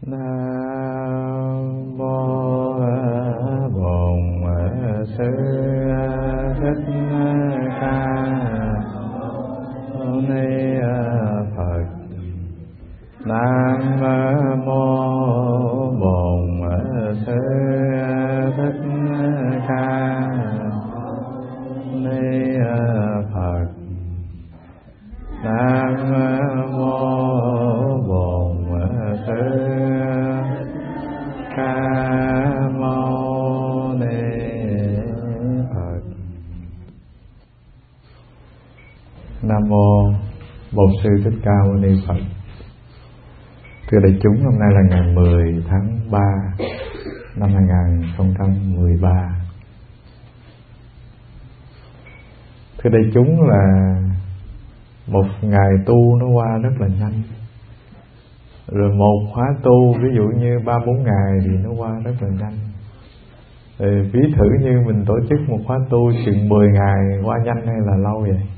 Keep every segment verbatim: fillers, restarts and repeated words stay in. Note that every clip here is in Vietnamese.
Nam mô Bổn Sư Thích Ca Mâu Ni Phật. Nam mô Bổn Sư Thích Ca Mâu Ni Phật. Nam mô Bổn Sư Ca Mâu Ni Phật. Nam mô Bổn Sư Thích Ca Mâu Ni Phật. Thưa đại chúng, hôm nay là ngày mười tháng ba năm hai nghìn không trăm mười ba. Thưa đại chúng, là một ngày tu nó qua rất là nhanh. Rồi một khóa tu ví dụ như ba bốn ngày thì nó qua rất là nhanh. Rồi ví thử như mình tổ chức một khóa tu chừng mười ngày qua nhanh hay là lâu vậy?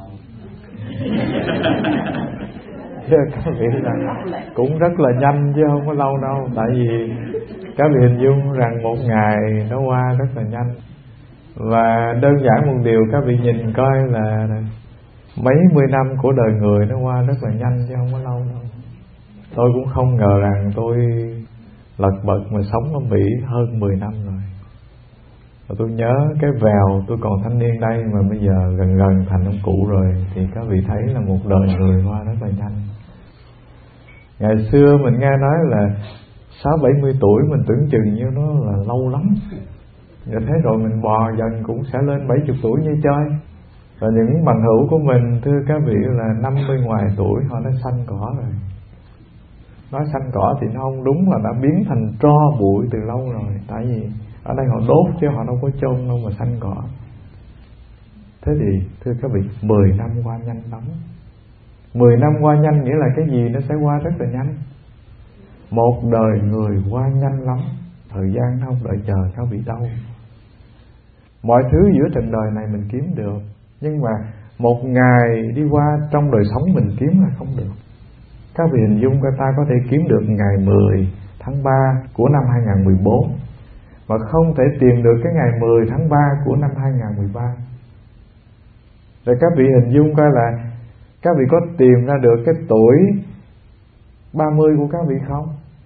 Chứ các vị là cũng rất là nhanh chứ không có lâu đâu. Tại vì các vị hình dung rằng một ngày nó qua rất là nhanh. Và đơn giản một điều các vị nhìn coi là mấy mươi năm của đời người nó qua rất là nhanh chứ không có lâu đâu. Tôi cũng không ngờ rằng tôi lật bật mà sống ở Mỹ hơn mười năm rồi. Và tôi nhớ cái vèo tôi còn thanh niên đây mà bây giờ gần gần thành ông cụ rồi. Thì các vị thấy là một đời người qua rất là nhanh. Ngày xưa mình nghe nói là sáu bảy mươi tuổi mình tưởng chừng như nó là lâu lắm. Rồi thế rồi mình bò dần cũng sẽ lên bảy mươi tuổi như chơi. Và những bằng hữu của mình, thưa các vị, là năm mươi ngoài tuổi họ đã xanh cỏ rồi. Nói xanh cỏ thì nó không đúng, là đã biến thành tro bụi từ lâu rồi. Tại vì ở đây họ đốt chứ họ đâu có chôn đâu mà xanh cỏ. Thế thì thưa các vị, mười năm qua nhanh lắm. Mười năm qua nhanh nghĩa là cái gì nó sẽ qua rất là nhanh. Một đời người qua nhanh lắm. Thời gian nó không đợi chờ các vị đâu. Mọi thứ giữa trần đời này mình kiếm được, nhưng mà một ngày đi qua trong đời sống mình kiếm là không được. Các vị hình dung người ta có thể kiếm được ngày mười tháng ba của năm hai nghìn mười bốn mà không thể tìm được cái ngày mười tháng ba của năm hai nghìn mười ba. Rồi các vị hình dung coi là các vị có tìm ra được cái tuổi ba mươi của các vị không?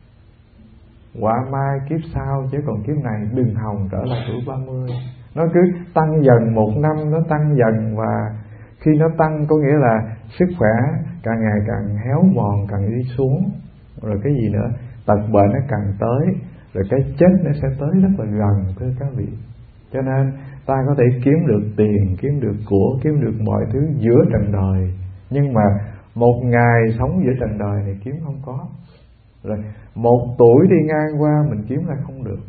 Quả mai kiếp sau, chứ còn kiếp này đừng hòng trở lại tuổi ba mươi. Nó cứ tăng dần, một năm nó tăng dần. Và khi nó tăng có nghĩa là sức khỏe càng ngày càng héo mòn, càng đi xuống. Rồi cái gì nữa, tật bệnh nó càng tới. Rồi cái chết nó sẽ tới rất là gần, thưa các vị. Cho nên ta có thể kiếm được tiền, kiếm được của, kiếm được mọi thứ giữa trần đời. Nhưng mà một ngày sống giữa trần đời này kiếm không có. Rồi một tuổi đi ngang qua mình kiếm là không được.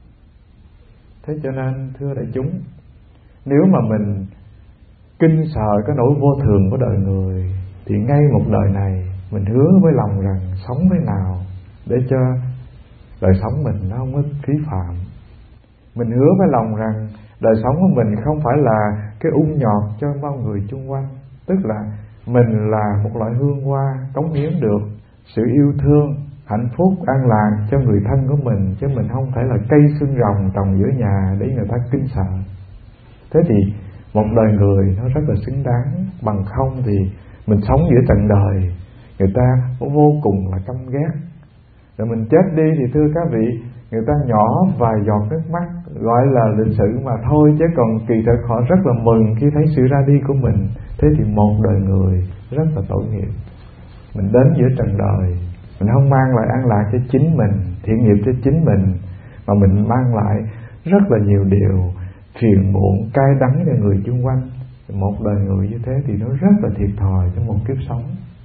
Thế cho nên thưa đại chúng, nếu mà mình kinh sợ cái nỗi vô thường của đời người, thì ngay một đời này mình hứa với lòng rằng sống thế nào để cho đời sống mình nó không có phí phạm. Mình hứa với lòng rằng đời sống của mình không phải là cái ung nhọt cho bao người chung quanh. Tức là mình là một loại hương hoa cống hiến được sự yêu thương, hạnh phúc, an lạc cho người thân của mình. Chứ mình không phải là cây xương rồng trồng giữa nhà để người ta kinh sợ. Thế thì một đời người nó rất là xứng đáng. Bằng không thì mình sống giữa trần đời, người ta vô cùng là căm ghét. Rồi mình chết đi thì thưa các vị, người ta nhỏ vài giọt nước mắt gọi là lịch sự mà thôi. Chứ còn kỳ thực họ rất là mừng khi thấy sự ra đi của mình. Thế thì một đời người rất là tội nghiệp. Mình đến giữa trần đời, mình không mang lại an lạc cho chính mình, thiện nghiệp cho chính mình, mà mình mang lại rất là nhiều điều phiền muộn, cay đắng cho người chung quanh. Một đời người như thế thì nó rất là thiệt thòi trong một kiếp sống.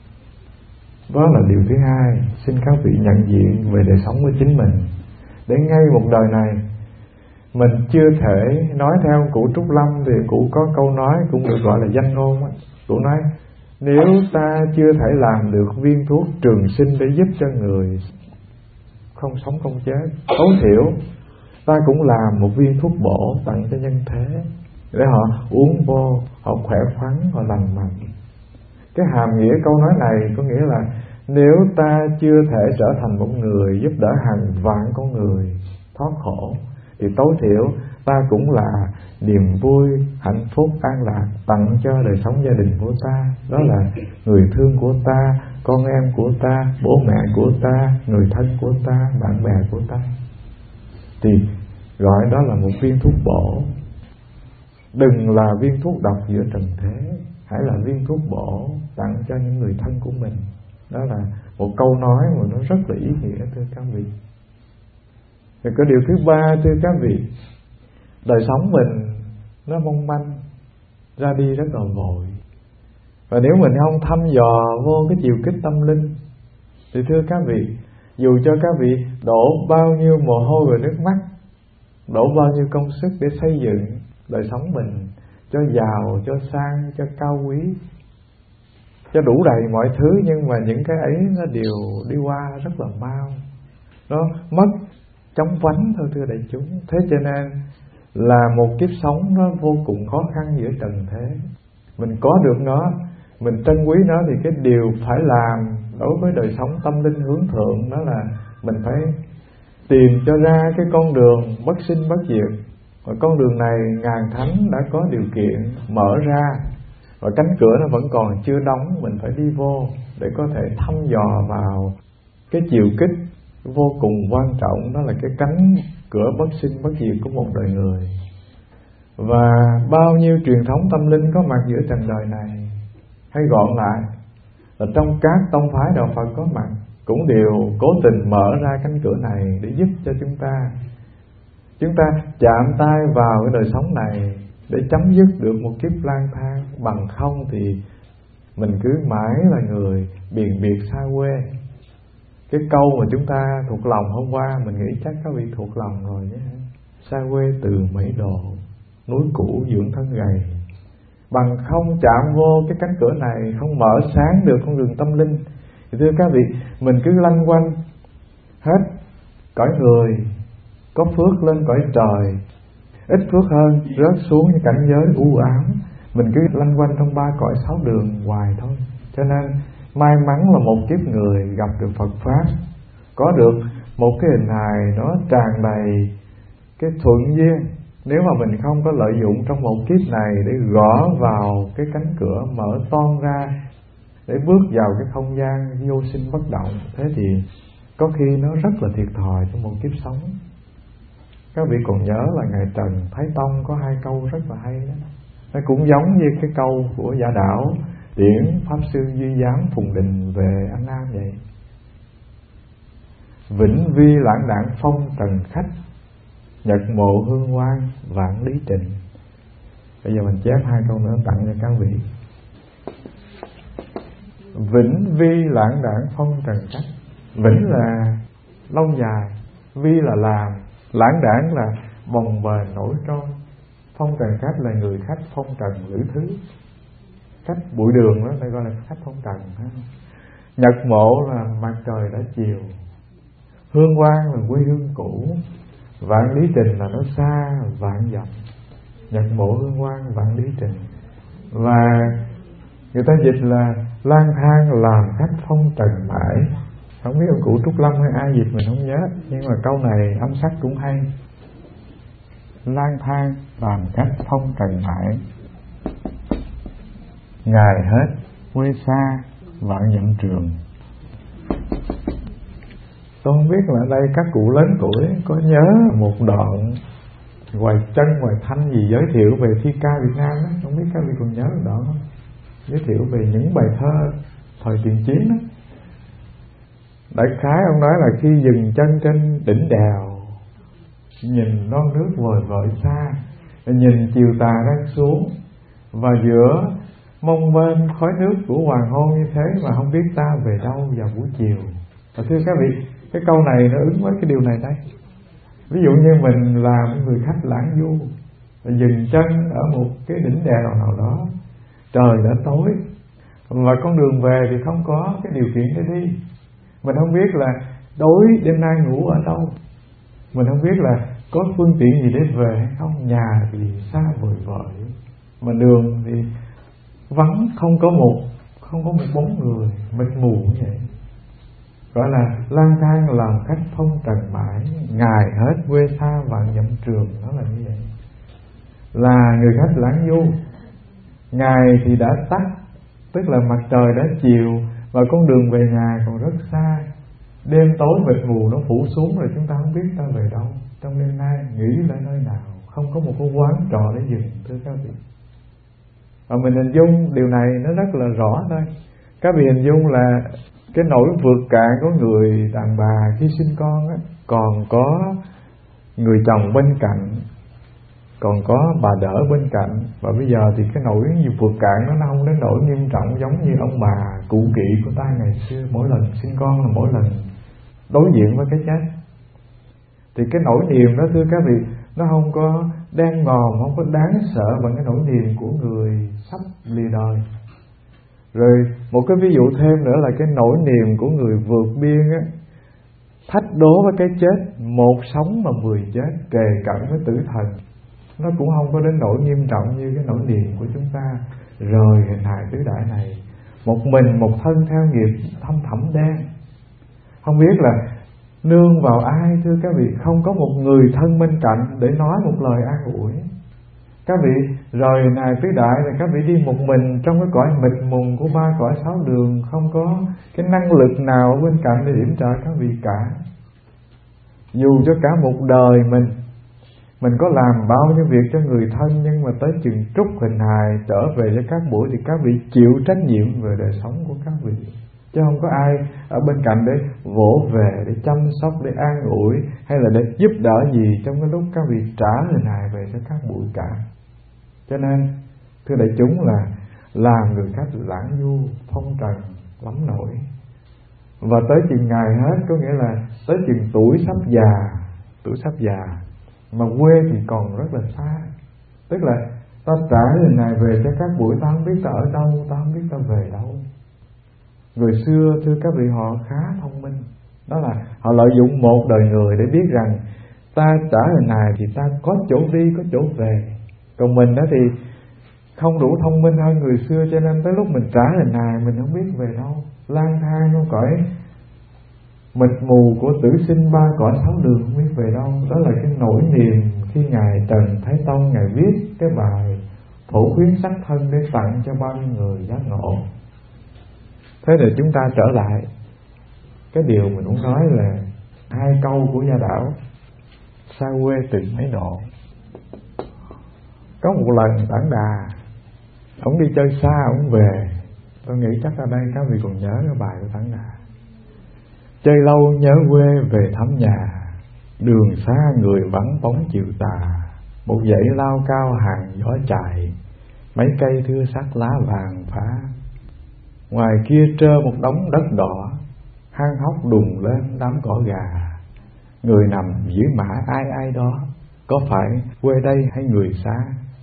Đó là điều thứ hai. Xin các vị nhận diện về đời sống của chính mình. Để ngay một đời này mình chưa thể nói theo cụ Trúc Lâm, thì cụ có câu nói cũng được gọi là danh ngôn. Cụ nói nếu ta chưa thể làm được viên thuốc trường sinh để giúp cho người không sống không chết, tối thiểu ta cũng làm một viên thuốc bổ tặng cho nhân thế, để họ uống vô, họ khỏe khoắn, họ lành mạnh. Cái hàm nghĩa câu nói này có nghĩa là nếu ta chưa thể trở thành một người giúp đỡ hàng vạn con người thoát khổ, thì tối thiểu ta cũng là niềm vui, hạnh phúc, an lạc tặng cho đời sống gia đình của ta. Đó là người thương của ta, con em của ta, bố mẹ của ta, người thân của ta, bạn bè của ta. Thì gọi đó là một viên thuốc bổ. Đừng là viên thuốc độc giữa trần thế, hãy là viên thuốc bổ tặng cho những người thân của mình. Đó là một câu nói mà nó rất là ý nghĩa, thưa các vị. Rồi có điều thứ ba, thưa các vị, đời sống mình nó mong manh, ra đi rất là vội. Và nếu mình không thăm dò vô cái chiều kích tâm linh, thì thưa các vị, dù cho các vị đổ bao nhiêu mồ hôi và nước mắt, đổ bao nhiêu công sức để xây dựng đời sống mình cho giàu, cho sang, cho cao quý, cho đủ đầy mọi thứ, nhưng mà những cái ấy nó đều đi qua rất là mau, nó mất chóng vánh thôi, thưa đại chúng. Thế cho nên là một kiếp sống nó vô cùng khó khăn giữa trần thế. Mình có được nó, mình trân quý nó, thì cái điều phải làm đối với đời sống tâm linh hướng thượng đó là mình phải tìm cho ra cái con đường bất sinh bất diệt. Và con đường này ngàn thánh đã có điều kiện mở ra, và cánh cửa nó vẫn còn chưa đóng, mình phải đi vô để có thể thăm dò vào cái chiều kích vô cùng quan trọng, đó là cái cánh cửa bất sinh bất diệt của một đời người. Và bao nhiêu truyền thống tâm linh có mặt giữa trần đời này, hay gọn lại là trong các tông phái đạo Phật có mặt, cũng đều cố tình mở ra cánh cửa này để giúp cho chúng ta chúng ta chạm tay vào cái đời sống này để chấm dứt được một kiếp lang thang. Bằng không thì mình cứ mãi là người biền biệt xa quê. Cái câu mà chúng ta thuộc lòng hôm qua, mình nghĩ chắc các vị thuộc lòng rồi nhé. Xa quê từ mấy độ, núi cũ dưỡng thân gầy. Bằng không chạm vô cái cánh cửa này, không mở sáng được con đường tâm linh, thì thưa các vị, mình cứ lanh quanh hết cõi người, có phước lên cõi trời, ít phước hơn rớt xuống những cảnh giới u ám. Mình cứ lanh quanh trong ba cõi sáu đường hoài thôi. Cho nên may mắn là một kiếp người gặp được Phật Pháp, có được một cái hình hài nó tràn đầy cái thuận duyên. Nếu mà mình không có lợi dụng trong một kiếp này để gõ vào cái cánh cửa mở toan ra, để bước vào cái không gian vô sinh bất động, thế thì có khi nó rất là thiệt thòi trong một kiếp sống. Các vị còn nhớ là Ngài Trần Thái Tông có hai câu rất là hay đó. Nó cũng giống như cái câu của Giả Đảo Điển Pháp Sư Duy Giám Phùng Đình về An Nam vậy. Vĩnh vi lãng đảng phong trần khách, nhật mộ hương hoang vạn lý trình. Bây giờ mình chép hai câu nữa tặng cho các vị. Vĩnh vi lãng đảng phong trần khách. Vĩnh là lâu dài, vi là làm, lãng đảng là bồng bềnh nổi trôi, phong trần khách là người khách phong trần lữ thứ. Khách bụi đường đó phải gọi là khách phong trần. Nhật mộ là mặt trời đã chiều, hương quang là quê hương cũ, vạn lý trình là nó xa vạn dặm. Nhật mộ hương quang vạn lý trình. Và người ta dịch là lang thang làm khách phong trần mãi. Không biết ông cụ Trúc Lâm hay ai dịch mình không nhớ, nhưng mà câu này âm sắc cũng hay. Lang thang làm khách phong trần mãi, ngày hết quê xa vạn dặm trường. Tôi không biết là ở đây các cụ lớn tuổi có nhớ một đoạn Hoài Chân, Hoài Thanh gì giới thiệu về thi ca Việt Nam đó. Không biết các vị còn nhớ đoạn không? Giới thiệu về những bài thơ thời tiền chiến đó. Đại khái ông nói là khi dừng chân trên đỉnh đèo, nhìn non nước vời vợi xa, nhìn chiều tà đang xuống, và giữa mông bên khói nước của hoàng hôn như thế mà không biết ta về đâu vào buổi chiều. Và thưa các vị, cái câu này nó ứng với cái điều này đây. Ví dụ như mình là một người khách lãng du, dừng chân ở một cái đỉnh đèo nào đó, trời đã tối, và con đường về thì không có cái điều kiện để đi. Mình không biết là tối đêm nay ngủ ở đâu, mình không biết là có phương tiện gì để về hay không, nhà thì xa vời vợi, mà đường thì vắng, không có một không có một bóng người, mịt mù như vậy. gọi là lang thang làm khách phong trần mãi, ngày hết quê xa vạn dặm trường. Nó là như vậy, là người khách lãng du. Ngày thì đã tắt, tức là mặt trời đã chiều và con đường về nhà còn rất xa. Đêm tối mịt mù nó phủ xuống rồi, chúng ta không biết ta về đâu. Trong đêm nay nghĩ lại nơi nào, không có một cái quán trọ để dừng, thưa các vị. Và mình hình dung điều này nó rất là rõ thôi. Các vị hình dung là cái nỗi vượt cạn của người đàn bà khi sinh con á, còn có người chồng bên cạnh, còn có bà đỡ bên cạnh. Và bây giờ thì cái nỗi vượt cạn nó không đến nỗi nghiêm trọng giống như ông bà cụ kỵ của ta ngày xưa. Mỗi lần sinh con là mỗi lần đối diện với cái chết. Thì cái nỗi niềm đó, thưa các vị, nó không có đen ngòm, không có đáng sợ bằng cái nỗi niềm của người sắp lìa đời. Rồi một cái ví dụ thêm nữa là cái nỗi niềm của người vượt biên á, thách đố với cái chết, một sống mà mười chết, kề cận với tử thần. Nó cũng không có đến nỗi nghiêm trọng như cái nỗi niềm của chúng ta rời hình hài tứ đại này, một mình một thân theo nghiệp thâm thẳm đen, không biết là nương vào ai. Thưa các vị, không có một người thân bên cạnh để nói một lời an ủi. Các vị rời hình hài tứ đại là các vị đi một mình trong cái cõi mịt mùng của ba cõi sáu đường, không có cái năng lực nào ở bên cạnh để yểm trợ các vị cả. Dù cho cả một đời mình Mình có làm bao nhiêu việc cho người thân, nhưng mà tới chừng trút hình hài trở về cho các buổi thì các vị chịu trách nhiệm về đời sống của các vị, chứ không có ai ở bên cạnh để vỗ về, để chăm sóc, để an ủi hay là để giúp đỡ gì trong cái lúc các vị trả hình hài về cho các buổi cả. Cho nên thưa đại chúng là làm người khách lãng du phong trần lắm nổi. Và tới chừng ngày hết, có nghĩa là tới chừng tuổi sắp già, tuổi sắp già mà quê thì còn rất là xa. Tức là ta trả hình này về cho các buổi, ta không biết ta ở đâu, ta không biết ta về đâu. Người xưa thưa các vị, họ khá thông minh. Đó là họ lợi dụng một đời người để biết rằng ta trả hình này thì ta có chỗ đi, có chỗ về. Còn mình đó thì không đủ thông minh hơn người xưa, cho nên tới lúc mình trả hình này mình không biết về đâu, lang thang trong cõi mịt mù của tử sinh ba cõi sáu đường, không biết về đâu. Đó là cái nỗi niềm khi ngài Trần Thái Tông ngài viết cái bài Phổ khuyến sắc thân để tặng cho bao nhiêu người giác ngộ. Thế thì chúng ta trở lại cái điều mình muốn nói là hai câu của Gia Đảo: xa quê từng mấy độ. Có một lần Tản Đà ông đi chơi xa, ông về. Tôi nghĩ chắc ở đây các vị còn nhớ cái bài của Tản Đà: chơi lâu nhớ quê về thăm nhà, đường xa người vắng bóng chiều tà. Một dãy lao cao hàng gió chài, mấy cây thưa sắc lá vàng phá. Ngoài kia trơ một đống đất đỏ, hang hốc đùng lên đám cỏ gà. Người nằm dưới mã ai ai đó, có phải quê đây hay người xa?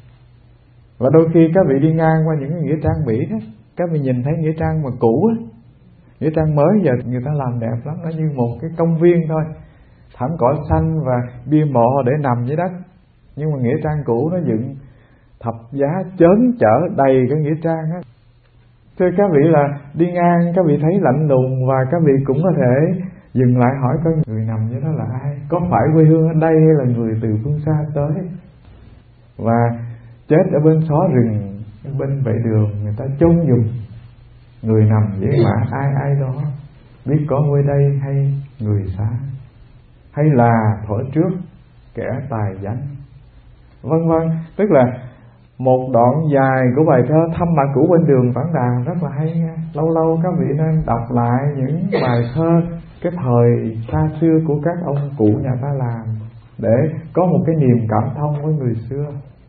Và đôi khi các vị đi ngang qua những cái nghĩa trang Mỹ đó, các vị nhìn thấy nghĩa trang mà cũ á, nghĩa trang mới giờ người ta làm đẹp lắm, nó như một cái công viên thôi, thảm cỏ xanh và bia mộ để nằm dưới đất. Nhưng mà nghĩa trang cũ nó dựng thập giá chớn chở đầy cái nghĩa trang á. Thưa các vị là đi ngang các vị thấy lạnh lùng, và các vị cũng có thể dừng lại hỏi coi người nằm dưới đó là ai, có phải quê hương ở đây hay là người từ phương xa tới. Và chết ở bên xó rừng, bên vệ đường, người ta chôn dùng người nằm dưới mả ai ai đó, biết có quê đây hay người xa, hay là thuở trước kẻ tài danh, vân vân. Tức là một đoạn dài của bài thơ Thăm Mã Cũ Bên Đường Tản Đà rất là hay nha. Lâu lâu các vị nên đọc lại những bài thơ cái thời xa xưa của các ông cụ nhà ta làm, để có một cái niềm cảm thông với người xưa.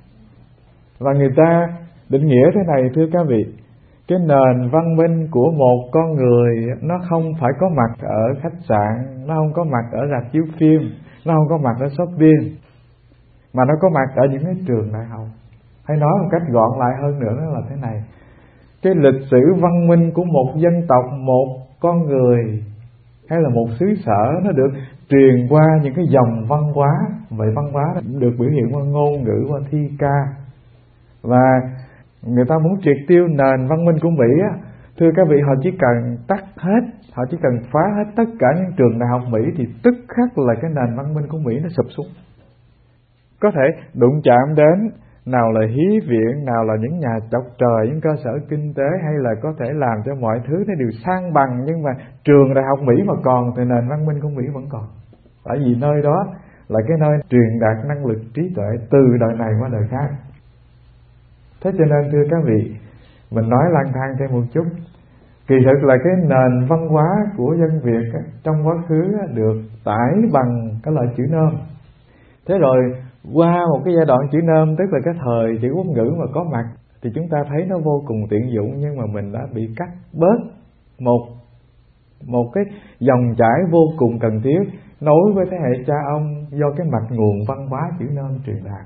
Và người ta định nghĩa thế này thưa các vị: cái nền văn minh của một con người nó không phải có mặt ở khách sạn, nó không có mặt ở rạp chiếu phim, nó không có mặt ở shopping, mà nó có mặt ở những cái trường đại học. Hay nói một cách gọn lại hơn nữa là thế này: cái lịch sử văn minh của một dân tộc, một con người hay là một xứ sở, nó được truyền qua những cái dòng văn hóa. Vậy văn hóa được biểu hiện qua ngôn ngữ, qua thi ca. Và người ta muốn triệt tiêu nền văn minh của Mỹ á, Thưa các vị, họ chỉ cần tắt hết, họ chỉ cần phá hết tất cả những trường đại học Mỹ thì tức khắc là cái nền văn minh của Mỹ nó sụp xuống. Có thể đụng chạm đến nào là hí viện, nào là những nhà chọc trời, những cơ sở kinh tế, hay là có thể làm cho mọi thứ nó đều sang bằng, nhưng mà trường đại học Mỹ mà còn thì nền văn minh của Mỹ vẫn còn. Tại vì nơi đó là cái nơi truyền đạt năng lực trí tuệ từ đời này qua đời khác. Thế cho nên thưa các vị, mình nói lang thang thêm một chút, kỳ thực là cái nền văn hóa của dân Việt trong quá khứ được tải bằng cái loại chữ nôm. Thế rồi qua một cái giai đoạn chữ nôm, tức là cái thời chữ quốc ngữ mà có mặt, thì chúng ta thấy nó vô cùng tiện dụng, nhưng mà mình đã bị cắt bớt một một cái dòng chảy vô cùng cần thiết nối với thế hệ cha ông do cái mạch nguồn văn hóa chữ nôm truyền đạt.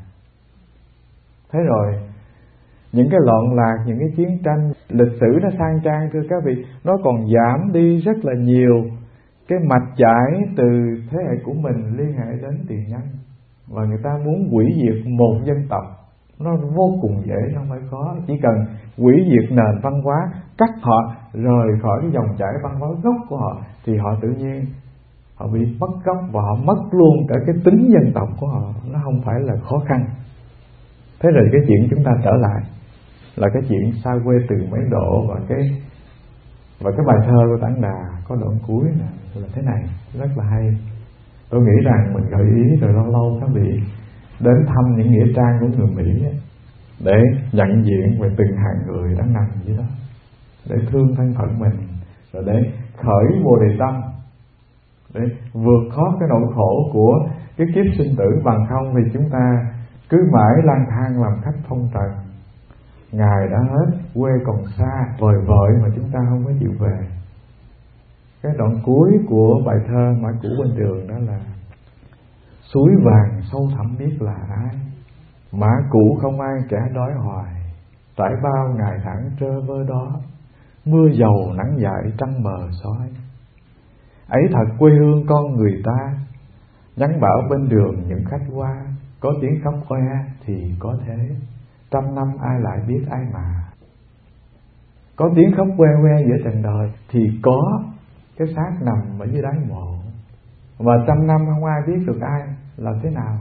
Thế rồi những cái loạn lạc, những cái chiến tranh, lịch sử nó sang trang thưa các vị, nó còn giảm đi rất là nhiều cái mạch chảy từ thế hệ của mình liên hệ đến tiền nhân. Và người ta muốn hủy diệt một dân tộc nó vô cùng dễ, nó không phải khó. Chỉ cần hủy diệt nền văn hóa, cắt họ rời khỏi cái dòng chảy văn hóa gốc của họ, thì họ tự nhiên họ bị mất gốc và họ mất luôn cả cái tính dân tộc của họ. Nó không phải là khó khăn. Thế rồi cái chuyện chúng ta trở lại là cái chuyện xa quê từ mấy độ, và cái và cái bài thơ của Tản Đà có đoạn cuối là, là thế này, rất là hay. Tôi nghĩ rằng mình gợi ý rồi lâu lâu các vị đến thăm những nghĩa trang của người Mỹ ấy, để nhận diện về từng hàng người đang nằm dưới đó, để thương thân phận mình, rồi để khởi bồ đề tâm, để vượt thoát cái nỗi khổ của cái kiếp sinh tử. Bằng không thì chúng ta cứ mãi lang thang làm khách phong trần, ngày đã hết, quê còn xa vời vợi mà chúng ta không có chịu về. Cái đoạn cuối của bài thơ Mã Cũ Bên Đường đó là: suối vàng sâu thẳm biết là ai, mã cũ không ai kẻ đói hoài, trải bao ngày tháng trơ vơ đó, mưa dầu nắng dại trăng mờ soi. Ấy thật quê hương con người ta, nhắn bảo bên đường những khách qua, có tiếng khóc khoe thì có thế, trăm năm ai lại biết ai mà. Có tiếng khóc que que giữa trần đời thì có cái xác nằm ở dưới đáy mộ, và trăm năm không ai biết được ai là thế nào.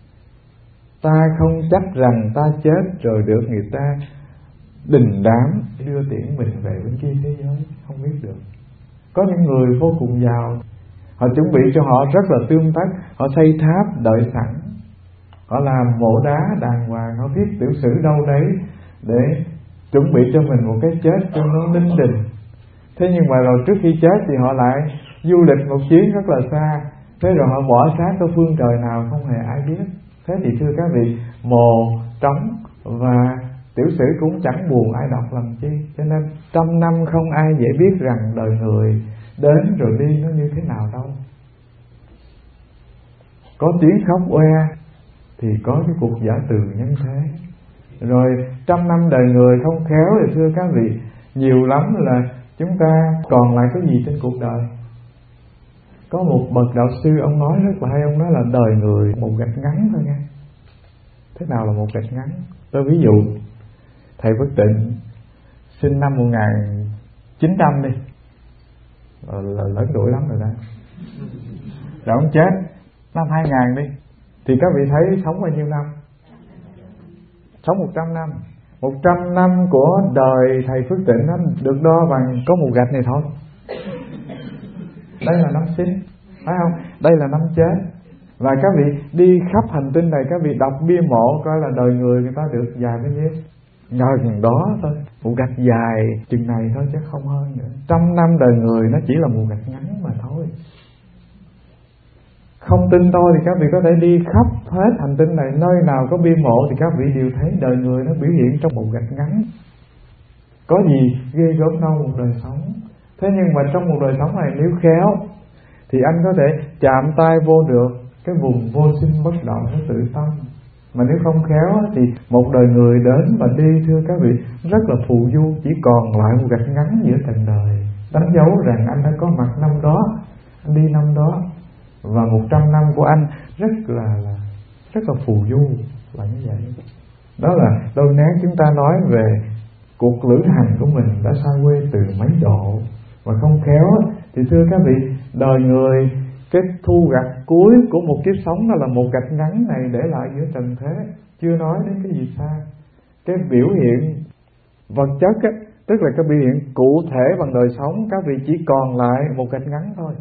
Ta không chắc rằng ta chết rồi được người ta đình đám đưa tiễn mình về bên kia thế giới, không biết được. Có những người vô cùng giàu, họ chuẩn bị cho họ rất là tươm tất, họ xây tháp đợi sẵn, họ làm mộ đá đàng hoàng, họ viết tiểu sử đâu đấy để chuẩn bị cho mình một cái chết cho nó linh đình. Thế nhưng mà rồi trước khi chết thì họ lại du lịch một chuyến rất là xa, thế rồi họ bỏ xác ở phương trời nào không hề ai biết. Thế thì thưa các vị, mồ trống và tiểu sử cũng chẳng buồn ai đọc làm chi. Cho nên trăm năm không ai dễ biết rằng đời người đến rồi đi nó như thế nào đâu. Có tiếng khóc oe thì có cái cuộc giả từ nhân thế. Rồi trăm năm đời người không khéo thì thưa các vị, nhiều lắm là chúng ta còn lại cái gì trên cuộc đời. Có một bậc đạo sư, ông nói rất là hay, ông nói là đời người một gạch ngắn thôi nha. Thế nào là một gạch ngắn? Tôi ví dụ, thầy Phước Tịnh sinh năm một nghìn chín trăm đi, là, là lớn tuổi lắm rồi đó. Rồi ông chết năm hai nghìn đi, thì các vị thấy sống bao nhiêu năm? Sống một trăm năm. Một trăm năm của đời thầy Phước Tịnh nó được đo bằng có một gạch này thôi. Đây là năm sinh, phải không? Đây là năm chết. Và các vị đi khắp hành tinh này, các vị đọc bia mộ coi là đời người người ta được dài bao nhiêu. Gần đó thôi, một gạch dài chừng này thôi chứ không hơn nữa. Trăm năm đời người nó chỉ là một gạch ngắn mà thôi. Không tin tôi thì các vị có thể đi khắp hết hành tinh này, nơi nào có bia mộ thì các vị đều thấy đời người nó biểu hiện trong một gạch ngắn. Có gì ghê gớm đâu một đời sống. Thế nhưng mà trong một đời sống này nếu khéo thì anh có thể chạm tay vô được cái vùng vô sinh bất động của tự tâm. Mà nếu không khéo thì một đời người đến và đi thưa các vị rất là phù du, chỉ còn lại một gạch ngắn giữa trần đời, đánh dấu rằng anh đã có mặt năm đó, anh đi năm đó, và một trăm năm của anh rất là, là rất là phù du là như vậy. Đó là đôi nét chúng ta nói về cuộc lữ hành của mình đã xa quê từ mấy độ. Mà không khéo thì thưa các vị, đời người, cái thu gặt cuối của một kiếp sống đó là một gạch ngắn này để lại giữa trần thế, chưa nói đến cái gì xa. Cái biểu hiện vật chất á, tức là cái biểu hiện cụ thể bằng đời sống, các vị chỉ còn lại một gạch ngắn thôi.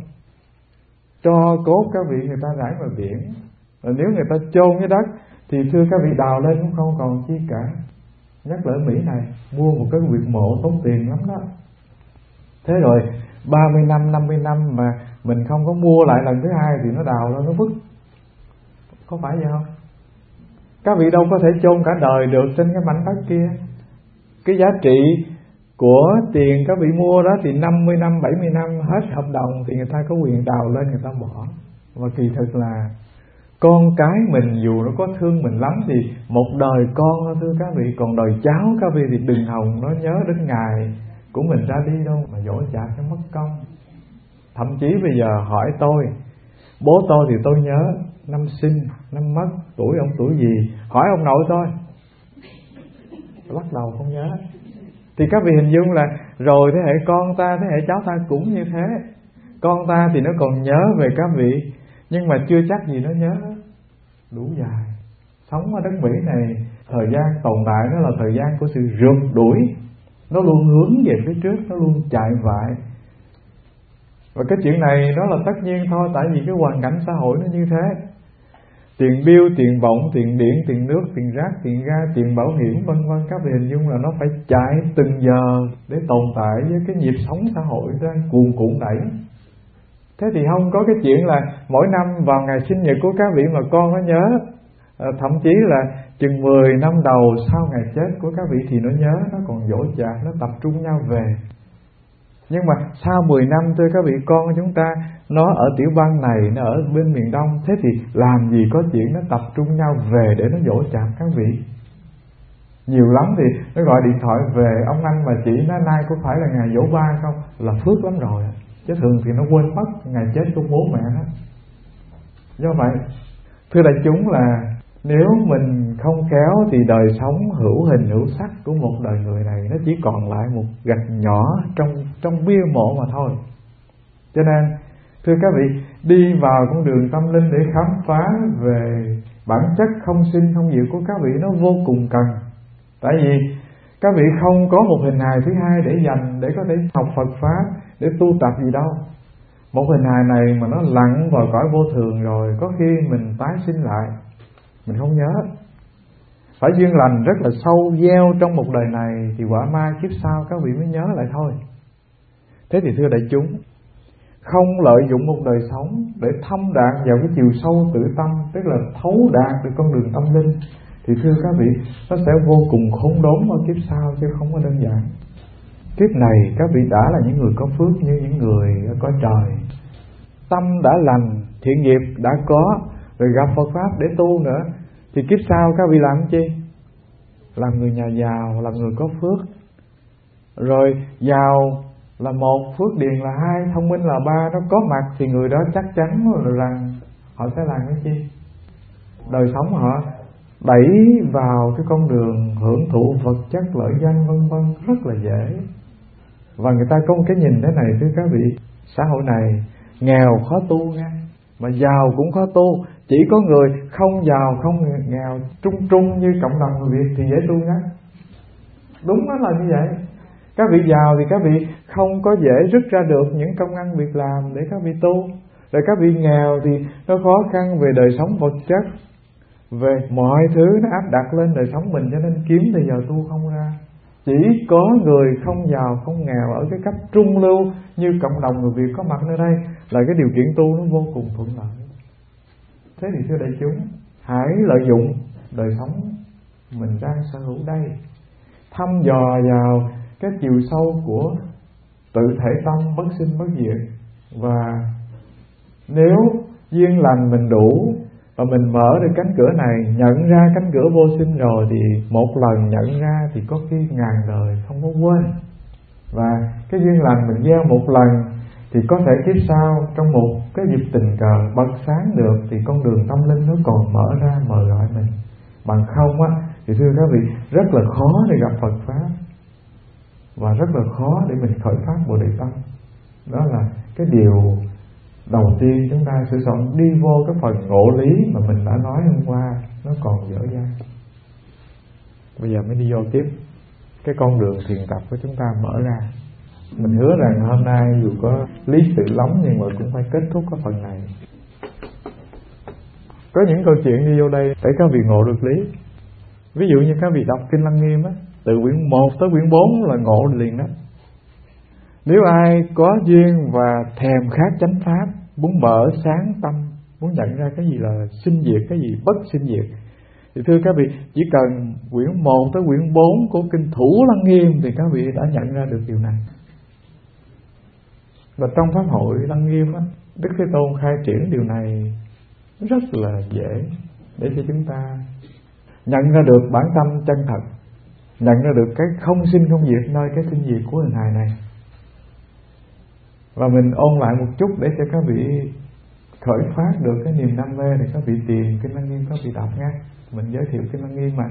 Cho cốt các vị người ta rải vào biển, rồi nếu người ta chôn dưới đất thì thưa các vị đào lên cũng không còn chi cả. Nhắc lại ở Mỹ này, mua một cái huyệt mộ tốn tiền lắm đó. Thế rồi ba mươi năm, năm mươi năm mà mình không có mua lại lần thứ hai thì nó đào lên nó vứt. Có phải vậy không? Các vị đâu có thể chôn cả đời được trên cái mảnh đất kia. Cái giá trị của tiền các vị mua đó thì năm mươi năm, bảy mươi năm hết hợp đồng thì người ta có quyền đào lên người ta bỏ. Và kỳ thực là con cái mình dù nó có thương mình lắm thì một đời con đó thưa các vị, còn đời cháu các vị thì đừng hòng nó nhớ đến ngày của mình ra đi đâu mà dỗ dạc cho mất công. Thậm chí bây giờ hỏi tôi, bố tôi thì tôi nhớ năm sinh, năm mất, tuổi ông tuổi gì, hỏi ông nội tôi lắc đầu không nhớ. Thì các vị hình dung là rồi thế hệ con ta, thế hệ cháu ta cũng như thế. Con ta thì nó còn nhớ về các vị, nhưng mà chưa chắc gì nó nhớ. Đủ dài. Sống ở đất Mỹ này, thời gian tồn tại nó là thời gian của sự rượt đuổi. Nó luôn hướng về phía trước, nó luôn chạy vại. Và cái chuyện này nó là tất nhiên thôi, tại vì cái hoàn cảnh xã hội nó như thế. Tiền bill, tiền bổng, tiền điện, tiền nước, tiền rác, tiền ga, tiền bảo hiểm vân vân, các vị hình dung là nó phải chạy từng giờ để tồn tại với cái nhịp sống xã hội đang cuồn cuộn đẩy. Thế thì không có cái chuyện là mỗi năm vào ngày sinh nhật của các vị mà con nó nhớ, à, thậm chí là chừng mười năm đầu sau ngày chết của các vị thì nó nhớ, nó còn dỗ dạc, nó tập trung nhau về. Nhưng mà sau mười năm thưa các vị, con của chúng ta nó ở tiểu bang này, nó ở bên miền Đông, thế thì làm gì có chuyện nó tập trung nhau về để nó dỗ chạp các vị. Nhiều lắm thì nó gọi điện thoại về, ông anh mà chị nó nay có phải là ngày dỗ ba không, là phước lắm rồi. Chứ thường thì nó quên mất ngày chết của bố mẹ nó. Do vậy thưa đại chúng là nếu mình không khéo thì đời sống hữu hình hữu sắc của một đời người này nó chỉ còn lại một gạch nhỏ trong trong bia mộ mà thôi. Cho nên thưa các vị, đi vào con đường tâm linh để khám phá về bản chất không sinh không diệt của các vị nó vô cùng cần. Tại vì các vị không có một hình hài thứ hai để dành để có thể học Phật Pháp, để tu tập gì đâu. Một hình hài này mà nó lặn vào cõi vô thường rồi, có khi mình tái sinh lại mình không nhớ. Phải duyên lành rất là sâu gieo trong một đời này thì quả mai kiếp sau các vị mới nhớ lại thôi. Thế thì thưa đại chúng, không lợi dụng một đời sống để thâm đạm vào cái chiều sâu tự tâm, tức là thấu đạt được con đường tâm linh, thì thưa các vị, nó sẽ vô cùng khốn đốn ở kiếp sau chứ không có đơn giản. Kiếp này các vị đã là những người có phước như những người ở cõi trời, tâm đã lành, thiện nghiệp đã có, rồi gặp Phật Pháp để tu nữa, thì kiếp sau các vị làm chi? Làm người nhà giàu, làm người có phước. Rồi giàu là một, phước điền là hai, thông minh là ba, nó có mặt thì người đó chắc chắn là rằng họ sẽ làm cái chi? Đời sống họ đẩy vào cái con đường hưởng thụ vật chất lợi danh vân vân rất là dễ. Và người ta có một cái nhìn thế này thưa các vị, xã hội này nghèo khó tu nha, mà giàu cũng khó tu. Chỉ có người không giàu không nghèo, trung trung như cộng đồng người Việt thì dễ tu nhất. Đúng đó là như vậy. Các vị giàu thì các vị không có dễ rứt ra được những công ăn việc làm để các vị tu. Rồi các vị nghèo thì nó khó khăn về đời sống vật chất, về mọi thứ nó áp đặt lên đời sống mình, cho nên kiếm thì giờ tu không ra. Chỉ có người không giàu không nghèo ở cái cấp trung lưu như cộng đồng người Việt có mặt nơi đây là cái điều kiện tu nó vô cùng thuận lợi. Thế thì thưa đại chúng, hãy lợi dụng đời sống mình đang sở hữu đây, thăm dò vào cái chiều sâu của tự thể tâm bất sinh bất diệt. Và nếu duyên lành mình đủ và mình mở được cánh cửa này, nhận ra cánh cửa vô sinh rồi, thì một lần nhận ra thì có khi ngàn đời không có quên. Và cái duyên lành mình gieo một lần thì có thể kiếp sau trong một cái dịp tình cờ bật sáng được, thì con đường tâm linh nó còn mở ra mời gọi mình. Bằng không á thì thưa các vị, rất là khó để gặp Phật Pháp. và rất là khó để mình khởi phát Bồ Đề Tâm. Đó là cái điều đầu tiên chúng ta sẽ chọn đi vô cái phần ngộ lý mà mình đã nói hôm qua, nó còn dở dang. Bây giờ mới đi vô tiếp cái con đường thiền tập của chúng ta mở ra. Mình hứa rằng hôm nay dù có lý sự lắm nhưng mà cũng phải kết thúc cái phần này. Có những câu chuyện đi vô đây để các vị ngộ được lý. Ví dụ như các vị đọc Kinh Lăng Nghiêm á, từ quyển một tới quyển bốn là ngộ liền đó. Nếu ai có duyên và thèm khát chánh pháp, muốn mở sáng tâm, muốn nhận ra cái gì là sinh diệt, cái gì bất sinh diệt, thì thưa các vị, chỉ cần quyển một tới quyển bốn của Kinh Thủ Lăng Nghiêm thì các vị đã nhận ra được điều này. Và trong Pháp hội Lăng Nghiêm á, Đức Thế Tôn khai triển điều này rất là dễ để cho chúng ta nhận ra được bản tâm chân thật, nhận ra được cái không sinh không diệt nơi cái sinh diệt của hình hài này. Và mình ôn lại một chút để cho các vị khởi phát được cái niềm đam mê để các vị tìm Kinh Lăng Nghiêm, các vị đọc nha. Mình giới thiệu Kinh Lăng Nghiêm mà.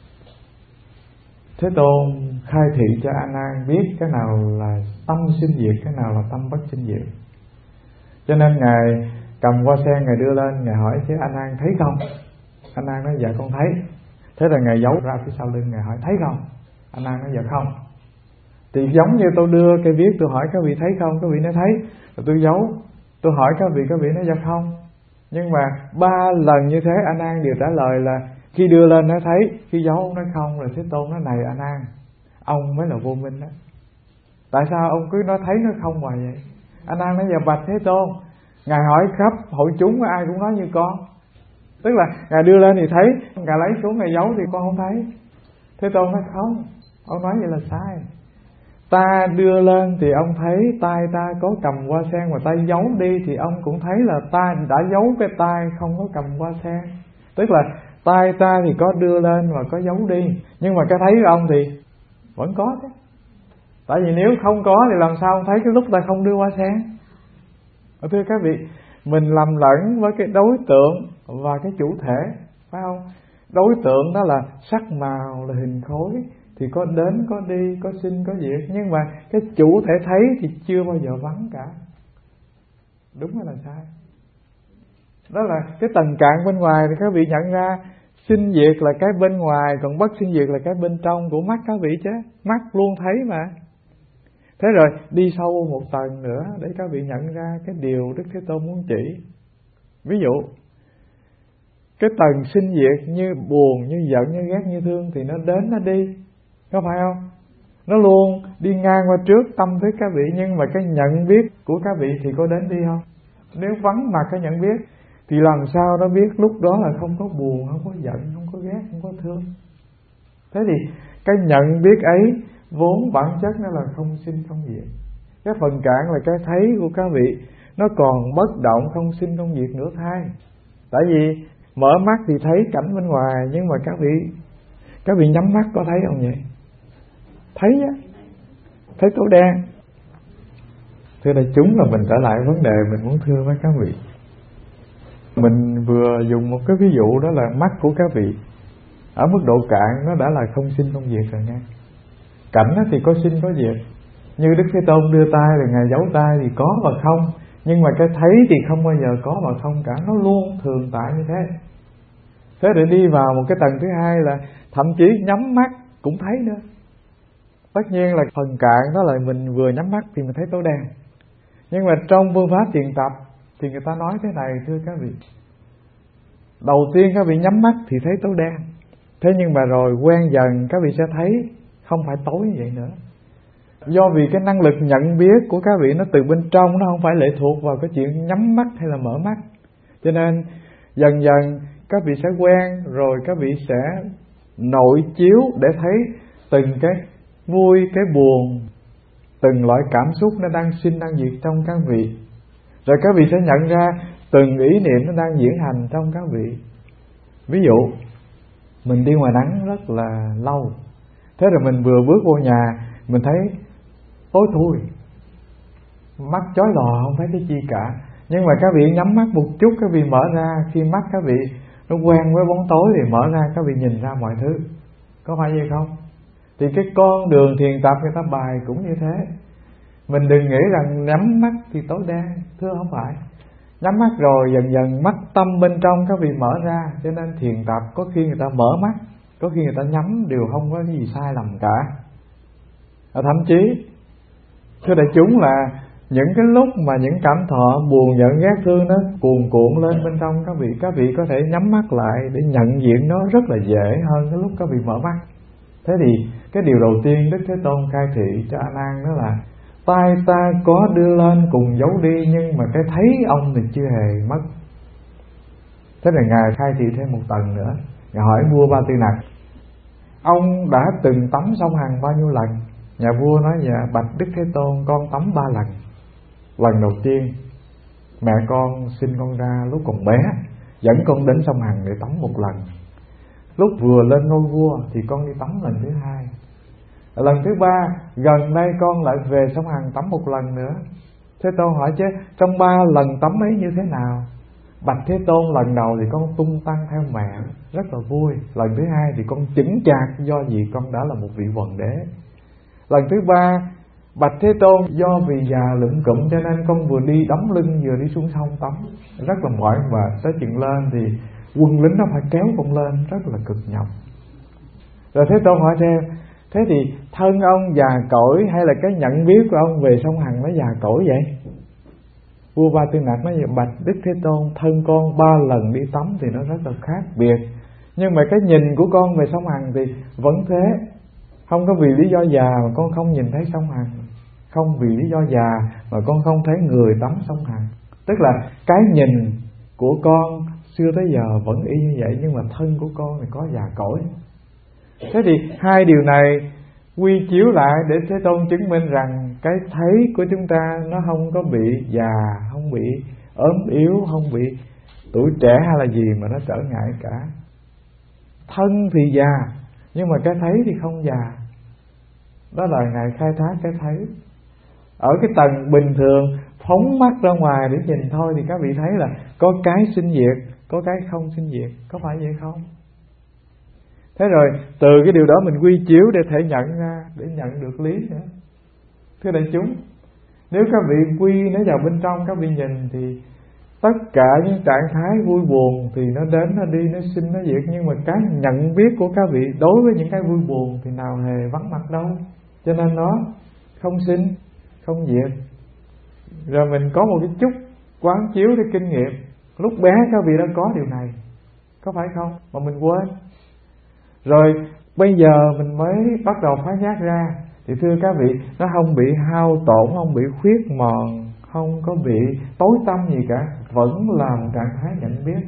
Thế Tôn khai thị cho A Nan biết cái nào là tâm sinh diệt, cái nào là tâm bất sinh diệt. Cho nên Ngài cầm hoa sen, Ngài đưa lên, Ngài hỏi chứ A Nan thấy không? A Nan nói dạ con thấy. Thế là Ngài giấu ra phía sau lưng, Ngài hỏi thấy không? A Nan nói dạ không. Thì giống như tôi đưa cây viết, tôi hỏi các vị thấy không? Các vị nói thấy. Rồi tôi giấu, tôi hỏi các vị, các vị nói dạ không. Nhưng mà ba lần như thế A Nan đều trả lời là khi đưa lên nó thấy, khi giấu nó không. Rồi Thế Tôn nói này A Nan, ông mới là vô minh đó. Tại sao ông cứ nói thấy nó không hoài vậy? A Nan nói dạ bạch Thế Tôn, Ngài hỏi khắp hội chúng ai cũng nói như con. Tức là Ngài đưa lên thì thấy, Ngài lấy xuống Ngài giấu thì con không thấy. Thế Tôn nói không, ông nói vậy là sai. Ta đưa lên thì ông thấy tay ta có cầm hoa sen, mà tay giấu đi thì ông cũng thấy là ta đã giấu cái tay không có cầm hoa sen. Tức là tay ta thì có đưa lên và có giấu đi, nhưng mà cái thấy của ông thì vẫn có chứ. Tại vì nếu không có thì làm sao ông thấy cái lúc ta không đưa hoa sen? Thưa các vị, mình lầm lẫn với cái đối tượng và cái chủ thể, phải không? Đối tượng đó là sắc màu, là hình khối, thì có đến có đi, có sinh có diệt. Nhưng mà cái chủ thể thấy thì chưa bao giờ vắng cả. Đúng hay là sai? Đó là cái tầng cạn bên ngoài thì các vị nhận ra sinh diệt là cái bên ngoài, còn bất sinh diệt là cái bên trong của mắt các vị chứ. Mắt luôn thấy mà. Thế rồi đi sâu một tầng nữa để các vị nhận ra cái điều Đức Thế Tôn muốn chỉ. Ví dụ cái tầng sinh diệt như buồn, như giận, như ghét, như thương thì nó đến nó đi, có phải không? Nó luôn đi ngang qua trước tâm thức các vị, nhưng mà cái nhận biết của các vị thì có đến đi không? Nếu vắng mặt cái nhận biết thì làm sao nó biết lúc đó là không có buồn, không có giận, không có ghét, không có thương. Thế thì cái nhận biết ấy vốn bản chất nó là không sinh không diệt. Cái phần cạn là cái thấy của các vị nó còn bất động, không sinh không diệt nữa thay. Tại vì mở mắt thì thấy cảnh bên ngoài, nhưng mà các vị các vị nhắm mắt có thấy không vậy? Thấy á, thấy tối đen. Thưa đại chúng, là mình trở lại vấn đề mình muốn thưa với các vị. Mình vừa dùng một cái ví dụ đó là mắt của các vị ở mức độ cạn nó đã là không sinh không diệt rồi nha. Cảnh thì có sinh có diệt. Như Đức Thế Tôn đưa tay rồi Ngài giấu tay thì có và không. Nhưng mà cái thấy thì không bao giờ có và không cả, nó luôn thường tại như thế. Thế để đi vào một cái tầng thứ hai là thậm chí nhắm mắt cũng thấy nữa. Tất nhiên là phần cạn đó là mình vừa nhắm mắt thì mình thấy tối đen. Nhưng mà trong phương pháp thiền tập thì người ta nói thế này, thưa các vị. Đầu tiên các vị nhắm mắt thì thấy tối đen. Thế nhưng mà rồi quen dần các vị sẽ thấy không phải tối như vậy nữa. Do vì cái năng lực nhận biết của các vị nó từ bên trong, nó không phải lệ thuộc vào cái chuyện nhắm mắt hay là mở mắt. Cho nên dần dần các vị sẽ quen, rồi các vị sẽ nội chiếu để thấy từng cái vui, cái buồn, từng loại cảm xúc nó đang sinh, đang diệt trong các vị. Rồi các vị sẽ nhận ra từng ý niệm nó đang diễn hành trong các vị. Ví dụ mình đi ngoài nắng rất là lâu, thế rồi mình vừa bước vô nhà mình thấy tối thui, mắt chói lòa không thấy cái chi cả. Nhưng mà các vị nhắm mắt một chút, các vị mở ra, khi mắt các vị nó quen với bóng tối thì mở ra, các vị nhìn ra mọi thứ. Có phải vậy không? Thì cái con đường thiền tập người ta bài cũng như thế. Mình đừng nghĩ rằng nhắm mắt thì tối đen, thưa không phải. Nhắm mắt rồi dần dần mắt tâm bên trong các vị mở ra. Cho nên thiền tập có khi người ta mở mắt, có khi người ta nhắm đều không có cái gì sai lầm cả. Và thậm chí thưa đại chúng là những cái lúc mà những cảm thọ buồn giận ghét thương nó cuồn cuộn lên bên trong các vị, các vị có thể nhắm mắt lại để nhận diện nó rất là dễ hơn cái lúc các vị mở mắt. Thế thì cái điều đầu tiên Đức Thế Tôn khai thị cho A Nan đó là tai ta có đưa lên cùng giấu đi, nhưng mà cái thấy ông thì chưa hề mất. Thế là Ngài khai thị thêm một tầng nữa. Ngài hỏi vua Ba Tư Nặc: ông đã từng tắm sông Hằng bao nhiêu lần? Nhà vua nói: dạ bạch Đức Thế Tôn, con tắm ba lần. Lần đầu tiên mẹ con sinh con ra lúc còn bé, dẫn con đến sông Hằng để tắm một lần. Lúc vừa lên ngôi vua thì con đi tắm lần thứ hai. Lần thứ ba gần đây con lại về sông Hằng tắm một lần nữa. Thế Tôn hỏi chứ trong ba lần tắm ấy như thế nào? Bạch Thế Tôn, lần đầu thì con tung tăng theo mẹ rất là vui. Lần thứ hai thì con chững chạc, do gì con đã là một vị hoàng đế. Lần thứ ba bạch Thế Tôn, do vì già lụm cụm cho nên con vừa đi đóng lưng vừa đi xuống sông tắm, rất là mỏi mệt. Tới chuyện lên thì quân lính nó phải kéo con lên, rất là cực nhọc. Rồi Thế Tôn hỏi thêm: thế thì thân ông già cỗi hay là cái nhận biết của ông về sông Hằng nó già cỗi vậy? Vua Ba Tư Nặc nói: bạch Đức Thế Tôn, thân con ba lần đi tắm thì nó rất là khác biệt, nhưng mà cái nhìn của con về sông Hằng thì vẫn thế. Không có vì lý do già mà con không nhìn thấy sông Hằng, không vì lý do già mà con không thấy người tắm sông Hằng. Tức là cái nhìn của con xưa tới giờ vẫn y như vậy, nhưng mà thân của con thì có già cỗi. Thế thì hai điều này quy chiếu lại để Thế Tôn chứng minh rằng cái thấy của chúng ta nó không có bị già, không bị ốm yếu, không bị tuổi trẻ hay là gì mà nó trở ngại cả. Thân thì già nhưng mà cái thấy thì không già. Đó là Ngài khai thác cái thấy. Ở cái tầng bình thường phóng mắt ra ngoài để nhìn thôi thì các vị thấy là có cái sinh diệt, có cái không sinh diệt, có phải vậy không? Thế rồi từ cái điều đó mình quy chiếu để thể nhận ra, để nhận được lý nữa. Thưa đại chúng, nếu các vị quy nó vào bên trong, các vị nhìn thì tất cả những trạng thái vui buồn thì nó đến, nó đi, nó sinh, nó diệt. Nhưng mà cái nhận biết của các vị đối với những cái vui buồn thì nào hề vắng mặt đâu. Cho nên nó không sinh, không diệt. Rồi mình có một cái chút quán chiếu để kinh nghiệm. Lúc bé các vị đã có điều này, có phải không? Mà mình quên. Rồi bây giờ mình mới bắt đầu phá giác ra. Thì thưa các vị, nó không bị hao tổn, không bị khuyết mòn, không có bị tối tăm gì cả, vẫn là một trạng thái nhận biết.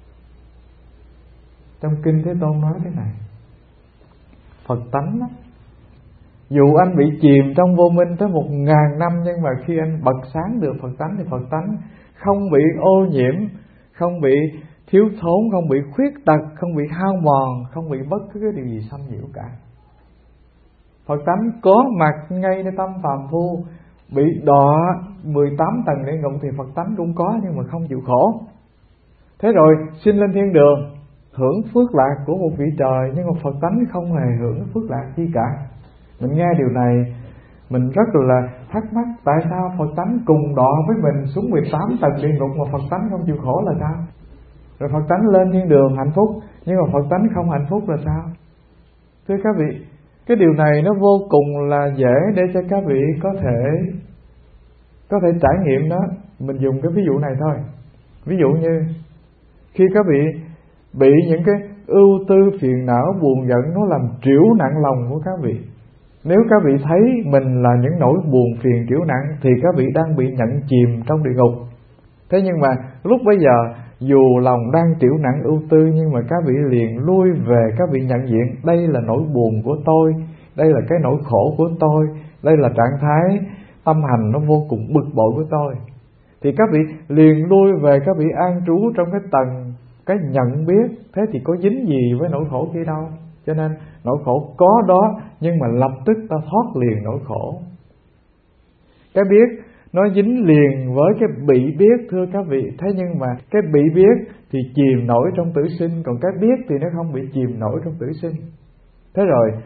Trong Kinh Thế Tôn nói thế này: Phật tánh đó, dù anh bị chìm trong vô minh tới một ngàn năm, nhưng mà khi anh bật sáng được Phật tánh thì Phật tánh không bị ô nhiễm, không bị thiếu thốn, không bị khuyết tật, không bị hao mòn, không bị bất cứ cái điều gì xâm nhiễu cả. Phật tánh có mặt ngayในtâm phàm phu, bị đọa mười tám tầng địa ngục thì Phật tánh cũng có, nhưng mà không chịu khổ. Thế rồi sinh lên thiên đường, hưởng phước lạc của một vị trời, nhưng mà Phật tánh không hề hưởng phước lạc chi cả. Mình nghe điều này mình rất là thắc mắc, tại sao Phật tánh cùng đọa với mình xuống mười tám tầng địa ngục mà Phật tánh không chịu khổ là sao? Rồi Phật tánh lên thiên đường hạnh phúc, nhưng mà Phật tánh không hạnh phúc là sao? Thưa các vị, cái điều này nó vô cùng là dễ để cho các vị có thể có thể trải nghiệm đó. Mình dùng cái ví dụ này thôi. Ví dụ như khi các vị bị những cái ưu tư, phiền não, buồn giận nó làm triểu nặng lòng của các vị. Nếu các vị thấy mình là những nỗi buồn phiền triểu nặng thì các vị đang bị nhận chìm trong địa ngục. Thế nhưng mà lúc bây giờ dù lòng đang triểu nặng ưu tư, nhưng mà các vị liền lui về, các vị nhận diện đây là nỗi buồn của tôi, đây là cái nỗi khổ của tôi, đây là trạng thái tâm hành nó vô cùng bực bội của tôi. Thì các vị liền lui về, các vị an trú trong cái tầng cái nhận biết. Thế thì có dính gì với nỗi khổ kia đâu. Cho nên nỗi khổ có đó, nhưng mà lập tức ta thoát liền nỗi khổ. Cái biết nó dính liền với cái bị biết, thưa các vị. Thế nhưng mà cái bị biết thì chìm nổi trong tử sinh, còn cái biết thì nó không bị chìm nổi trong tử sinh. Thế rồi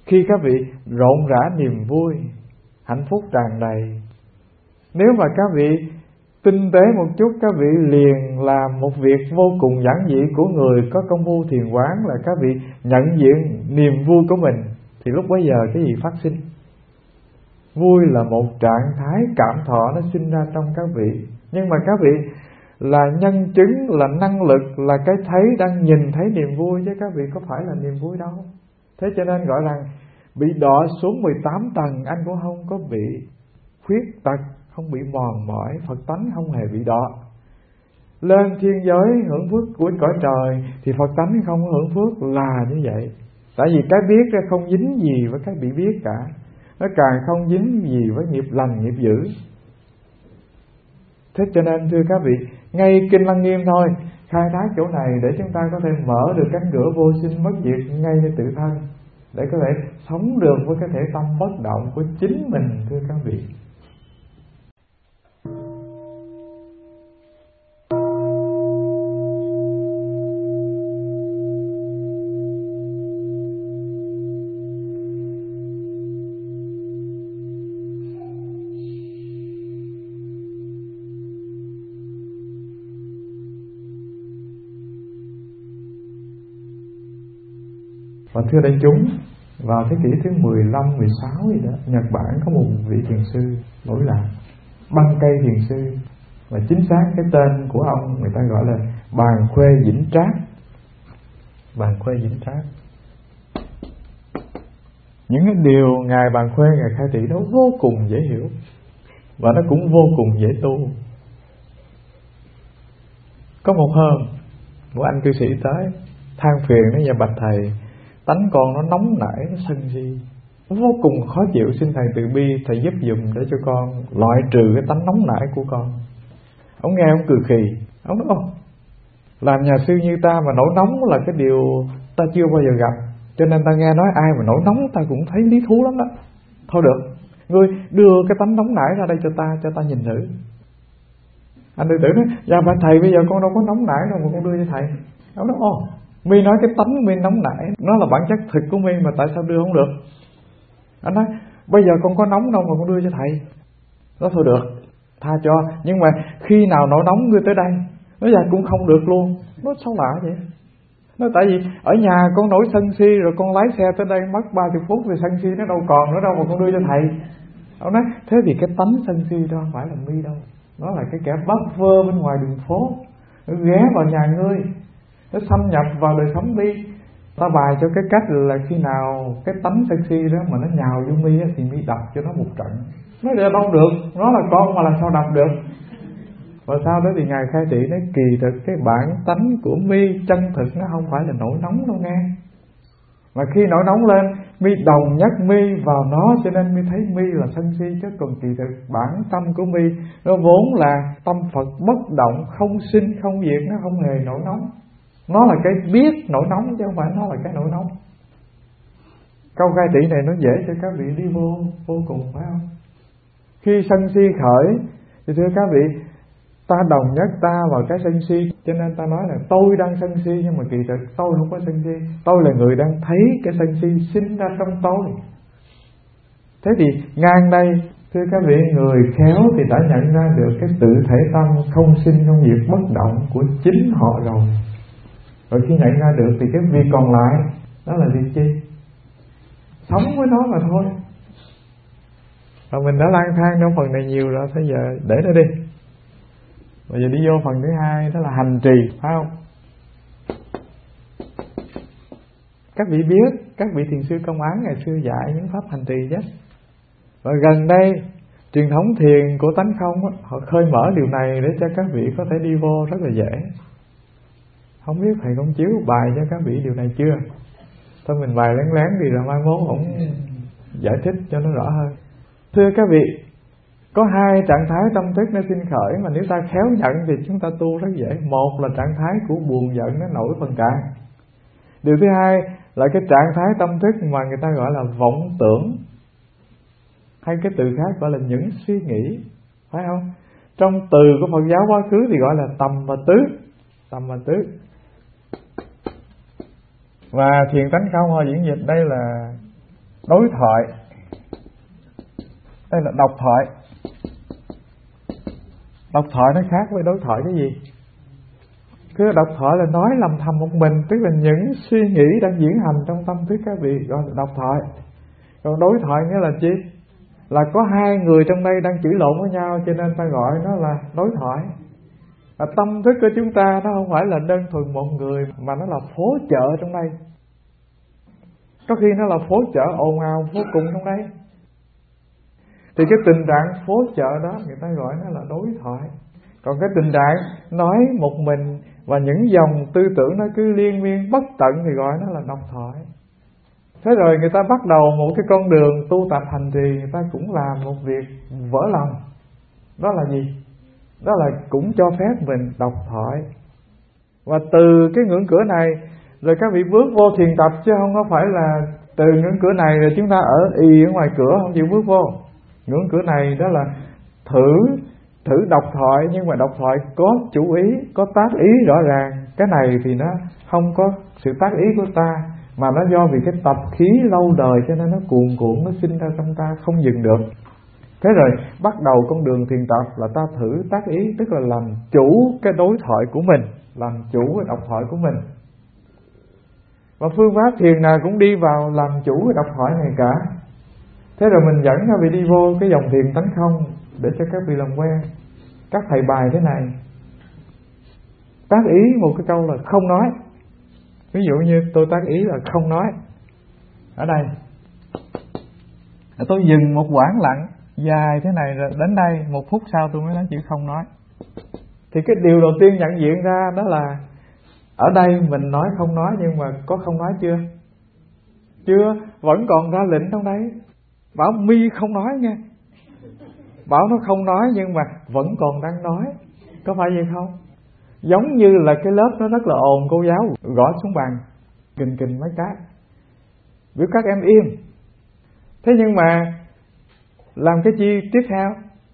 khi các vị rộn rã niềm vui, hạnh phúc tràn đầy. Nếu mà các vị tinh tế một chút, các vị liền làm một việc vô cùng giản dị của người có công phu thiền quán, là các vị nhận diện niềm vui của mình, thì lúc bấy giờ cái gì phát sinh? Vui là một trạng thái cảm thọ nó sinh ra trong các vị. Nhưng mà các vị là nhân chứng, là năng lực, là cái thấy đang nhìn thấy niềm vui, chứ các vị có phải là niềm vui đâu. Thế cho nên gọi rằng bị đọa xuống mười tám tầng, anh cũng không có bị khuyết tật, không bị mòn mỏi, Phật tánh không hề bị đọa. Lên thiên giới hưởng phước của cõi trời thì Phật tánh không hưởng phước, là như vậy. Tại vì cái biết ra không dính gì với cái bị biết cả, nó càng không dính gì với nghiệp lành nghiệp dữ. Thế cho nên thưa các vị, ngay Kinh Lăng Nghiêm thôi khai thác chỗ này để chúng ta có thể mở được cánh cửa vô sinh bất diệt ngayในtự thân, để có thể sống được với cái thể tâm bất động của chính mình, thưa các vị. Và thưa đại chúng, vào thế kỷ thứ mười lăm, mười sáu gì đó, Nhật Bản có một vị thiền sư nổi lạc, Băng Cây Thiền Sư, và chính xác cái tên của ông người ta gọi là Bàn Khuê Vĩnh Trác. Bàn Khuê Vĩnh Trác. Những cái điều ngài Bàn Khuê, ngài khai thị đó vô cùng dễ hiểu, và nó cũng vô cùng dễ tu. Có một hôm, một anh cư sĩ tới than phiền nói: "Dạ bạch thầy, tánh con nó nóng nảy, nó sân si, vô cùng khó chịu, xin thầy từ bi, thầy giúp dùm để cho con loại trừ cái tánh nóng nảy của con." Ông nghe ông cười khì, ông nói: "Ô, làm nhà sư như ta mà nổi nóng là cái điều ta chưa bao giờ gặp, cho nên ta nghe nói ai mà nổi nóng ta cũng thấy lý thú lắm đó. Thôi được, ngươi đưa cái tánh nóng nảy ra đây cho ta, cho ta nhìn thử." Anh đệ tử nói: "Dạ bạch thầy, bây giờ con đâu có nóng nảy đâu mà con đưa cho thầy." Ông nói: "Ồ, mi nói cái tánh mi nóng nảy, nó là bản chất thực của mi mà tại sao đưa không được?" Anh nói: "Bây giờ con có nóng đâu mà con đưa cho thầy." Nó thôi được, tha cho, nhưng mà khi nào nổi nóng ngươi tới đây. Nó dạ cũng không được luôn. Nó sao lạ vậy? Nó tại vì ở nhà con nổi sân si rồi con lái xe tới đây mất ba mươi phút rồi sân si nó đâu còn nữa đâu mà con đưa cho thầy. Ông nói: "Thế thì cái tánh sân si đó không phải là mi đâu, nó là cái kẻ bắt vơ bên ngoài đường phố, nó ghé vào nhà ngươi, nó xâm nhập vào đời sống mi. Ta bài cho cái cách là khi nào cái tánh sân si đó mà nó nhào vô mi thì mi đập cho nó một trận." Nói là đâu được, nó là con mà làm sao đập được. Và sau đó thì ngài khai thị nói kỳ thực cái bản tánh của mi chân thực nó không phải là nổi nóng đâu nghe, mà khi nổi nóng lên mi đồng nhất mi vào nó, cho nên mi thấy mi là sân si, chứ còn kỳ thực bản tâm của mi nó vốn là tâm Phật bất động, không sinh không diệt, nó không hề nổi nóng. Nó là cái biết nổi nóng chứ không phải nó là cái nổi nóng. Câu khai thị này nó dễ cho các vị đi vô vô cùng, phải không? Khi sân si khởi thì thưa các vị, ta đồng nhất ta vào cái sân si, cho nên ta nói là tôi đang sân si, nhưng mà kỳ thực tôi không có sân si. Tôi là người đang thấy cái sân si sinh ra trong tôi. Thế thì ngang đây, thưa các vị, người khéo thì đã nhận ra được cái tự thể tâm không sinh không diệt bất động của chính họ rồi. Rồi khi nhận ra được thì cái việc còn lại đó là việc chi? Sống với nó mà thôi. Và mình đã lang thang trong phần này nhiều rồi, bây giờ để nó đi. Bây giờ đi vô phần thứ hai, đó là hành trì, phải không? Các vị biết, các vị thiền sư Công Án ngày xưa dạy những pháp hành trì chứ. Và gần đây truyền thống thiền của Tánh Không họ khơi mở điều này để cho các vị có thể đi vô rất là dễ. Không biết thầy Công Chiếu bài cho các vị điều này chưa? Thôi mình bài lén lén đi rồi mai mốt ổng giải thích cho nó rõ hơn. Thưa các vị, có hai trạng thái tâm thức nó sinh khởi mà nếu ta khéo nhận thì chúng ta tu rất dễ. Một là trạng thái của buồn giận nó nổi phần tràn. Điều thứ hai là cái trạng thái tâm thức mà người ta gọi là vọng tưởng, hay cái từ khác gọi là những suy nghĩ, phải không? Trong từ của Phật giáo quá khứ thì gọi là tầm và tứ. Tầm và tứ. Và thiền Tánh Không họ diễn dịch đây là đối thoại. Đây là độc thoại. Độc thoại nó khác với đối thoại cái gì? Cứ độc thoại là nói lầm thầm một mình, tức là những suy nghĩ đang diễn hành trong tâm thức các vị, gọi là độc thoại. Còn đối thoại nghĩa là chi? Là có hai người trong đây đang chửi lộn với nhau, cho nên ta gọi nó là đối thoại. Và tâm thức của chúng ta nó không phải là đơn thuần một người, mà nó là phố chợ trong đây. Có khi nó là phố chợ ồn ào vô cùng trong đây. Thì cái tình trạng phố chợ đó người ta gọi nó là đối thoại. Còn cái tình trạng nói một mình và những dòng tư tưởng nó cứ liên miên bất tận thì gọi nó là độc thoại. Thế rồi người ta bắt đầu một cái con đường tu tập hành trì, người ta cũng làm một việc vỡ lòng. Đó là gì? Đó là cũng cho phép mình độc thoại. Và từ cái ngưỡng cửa này rồi các vị bước vô thiền tập, chứ không có phải là từ ngưỡng cửa này rồi chúng ta ở y ở ngoài cửa không chịu bước vô. Ngưỡng cửa này đó là thử thử độc thoại, nhưng mà độc thoại có chủ ý, có tác ý rõ ràng. Cái này thì nó không có sự tác ý của ta, mà nó do vì cái tập khí lâu đời cho nên nó cuồn cuộn, nó sinh ra trong ta không dừng được. Thế rồi bắt đầu con đường thiền tập là ta thử tác ý, tức là làm chủ cái đối thoại của mình, làm chủ cái độc thoại của mình. Và phương pháp thiền nào cũng đi vào làm chủ cái độc thoại này cả. Thế rồi mình dẫn các vị đi vô cái dòng thiền tánh không để cho các vị làm quen. Các thầy bài thế này: tác ý một cái câu là không nói. Ví dụ như tôi tác ý là không nói. Ở đây tôi dừng một quãng lặng dài thế này rồi đến đây, một phút sau tôi mới nói chữ không nói. Thì cái điều đầu tiên nhận diện ra đó là ở đây mình nói không nói, nhưng mà có không nói chưa? Chưa, vẫn còn ra lệnh trong đấy. Bảo mi không nói nha. Bảo nó không nói nhưng mà vẫn còn đang nói. Có phải vậy không? Giống như là cái lớp nó rất là ồn, cô giáo gõ xuống bàn kình kình mấy cái, biểu các em im. Thế nhưng mà làm cái chi tiếp theo?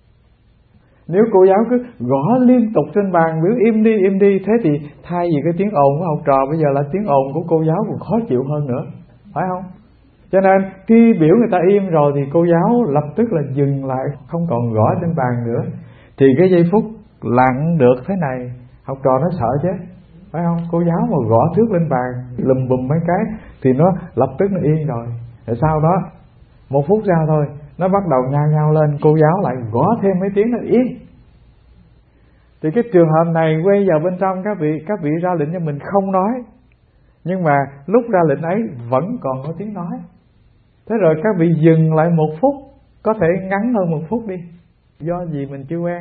Nếu cô giáo cứ gõ liên tục trên bàn biểu im đi im đi, thế thì thay vì cái tiếng ồn của học trò bây giờ là tiếng ồn của cô giáo còn khó chịu hơn nữa, phải không? Cho nên khi biểu người ta im rồi thì cô giáo lập tức là dừng lại, không còn gõ trên bàn nữa. Thì cái giây phút lặng được thế này, học trò nó sợ chứ, phải không? Cô giáo mà gõ thước lên bàn lùm bùm mấy cái thì nó lập tức nó yên rồi. Rồi sau đó một phút sau thôi nó bắt đầu nhao nhao lên, cô giáo lại gõ thêm mấy tiếng nó yên. Thì cái trường hợp này quay vào bên trong các vị các vị ra lệnh cho mình không nói, nhưng mà lúc ra lệnh ấy vẫn còn có tiếng nói. Thế rồi các vị dừng lại một phút, có thể ngắn hơn một phút đi, do gì mình chưa quen.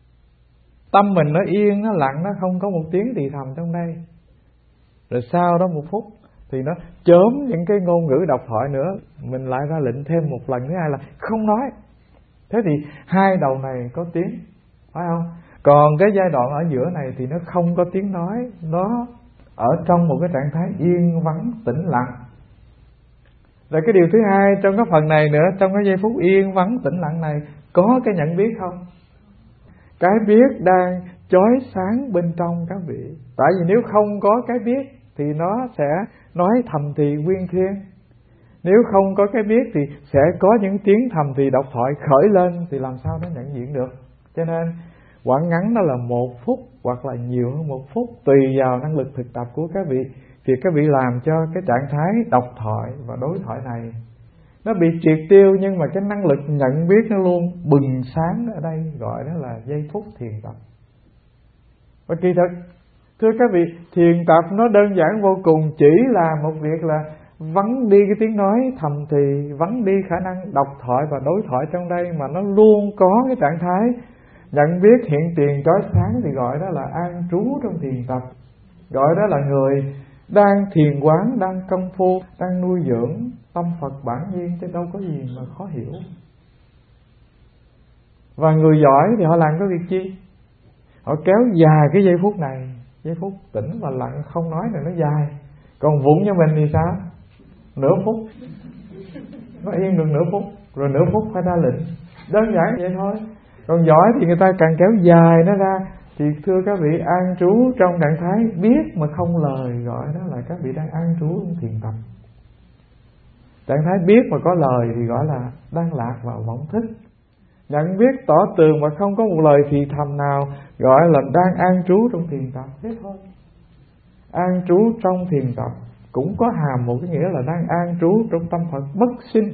Tâm mình nó yên, nó lặng, nó không có một tiếng thì thầm trong đây. Rồi sau đó một phút thì nó chớm những cái ngôn ngữ độc thoại nữa, mình lại ra lệnh thêm một lần thứ hai là không nói. Thế thì hai đầu này có tiếng, phải không? Còn cái giai đoạn ở giữa này thì nó không có tiếng nói, nó ở trong một cái trạng thái yên vắng tĩnh lặng. Rồi cái điều thứ hai trong cái phần này nữa, trong cái giây phút yên vắng tĩnh lặng này có cái nhận biết không? Cái biết đang chói sáng bên trong các vị. Tại vì nếu không có cái biết thì nó sẽ nói thầm thì quyên thiên. Nếu không có cái biết thì sẽ có những tiếng thầm thì độc thoại khởi lên, thì làm sao nó nhận diện được. Cho nên quãng ngắn đó là một phút hoặc là nhiều hơn một phút, tùy vào năng lực thực tập của các vị. Thì các vị làm cho cái trạng thái độc thoại và đối thoại này nó bị triệt tiêu, nhưng mà cái năng lực nhận biết nó luôn bừng sáng ở đây, gọi đó là giây phút thiền tập. Và kỳ thực thưa các vị, thiền tập nó đơn giản vô cùng, chỉ là một việc là vắng đi cái tiếng nói thầm thì, vắng đi khả năng độc thoại và đối thoại trong đây, mà nó luôn có cái trạng thái nhận biết hiện tiền chói sáng, thì gọi đó là an trú trong thiền tập. Gọi đó là người đang thiền quán, đang công phu, đang nuôi dưỡng tâm Phật bản nhiên, chứ đâu có gì mà khó hiểu. Và người giỏi thì họ làm cái việc chi? Họ kéo dài cái giây phút này, giây phút tĩnh và lặng không nói này nó dài. Còn vụng như mình thì sao? Nửa phút, nó yên được nửa phút, rồi nửa phút phải ra lệnh. Đơn giản vậy thôi. Còn giỏi thì người ta càng kéo dài nó ra. Thì thưa các vị, an trú trong trạng thái biết mà không lời, gọi đó là các vị đang an trú trong thiền tập. Trạng thái biết mà có lời thì gọi là đang lạc vào vọng thức. Nhận biết tỏ tường mà không có một lời thì thầm nào gọi là đang an trú trong thiền tập. Thế thôi. An trú trong thiền tập cũng có hàm một cái nghĩa là đang an trú trong tâm Phật bất sinh.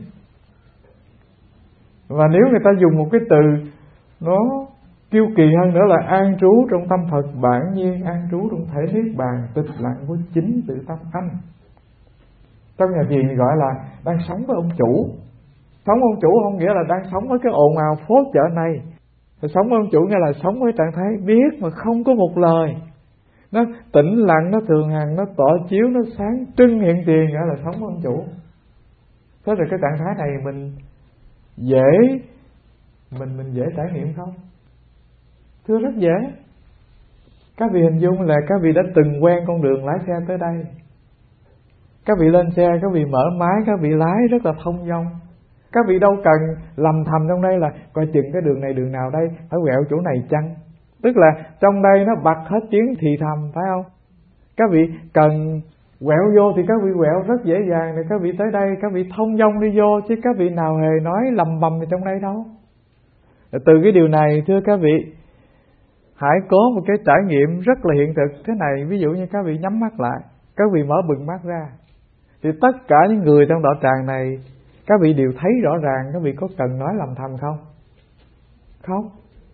Và nếu người ta dùng một cái từ nó kiêu kỳ hơn nữa là an trú trong tâm Phật bản nhiên, an trú trong thể niết bàn tịch lặng của chính tự tâm anh. Trong nhà thiền thì gọi là đang sống với ông chủ. Sống với ông chủ không nghĩa là đang sống với cái ồn ào phố chợ này. Rồi sống với ông chủ nghĩa là sống với trạng thái biết mà không có một lời. Nó tĩnh lặng, nó thường hằng, nó tỏ chiếu, nó sáng trưng hiện tiền, nghĩa là sống với ông chủ. Thế rồi cái trạng thái này mình dễ mình mình dễ trải nghiệm không? Thưa rất dễ. Các vị hình dung là các vị đã từng quen con đường lái xe tới đây. Các vị lên xe, các vị mở máy, các vị lái rất là thông dong. Các vị đâu cần lầm thầm trong đây là coi chừng cái đường này đường nào đây, phải quẹo chỗ này chăng. Tức là trong đây nó bật hết tiếng thì thầm, phải không? Các vị cần quẹo vô thì các vị quẹo rất dễ dàng. Thì các vị tới đây, các vị thông dong đi vô, chứ các vị nào hề nói lầm bầm trong đây đâu. Từ cái điều này thưa các vị, hãy có một cái trải nghiệm rất là hiện thực thế này. Ví dụ như các vị nhắm mắt lại, các vị mở bừng mắt ra, thì tất cả những người trong đạo tràng này, các vị đều thấy rõ ràng. Các vị có cần nói lầm thầm không? Không.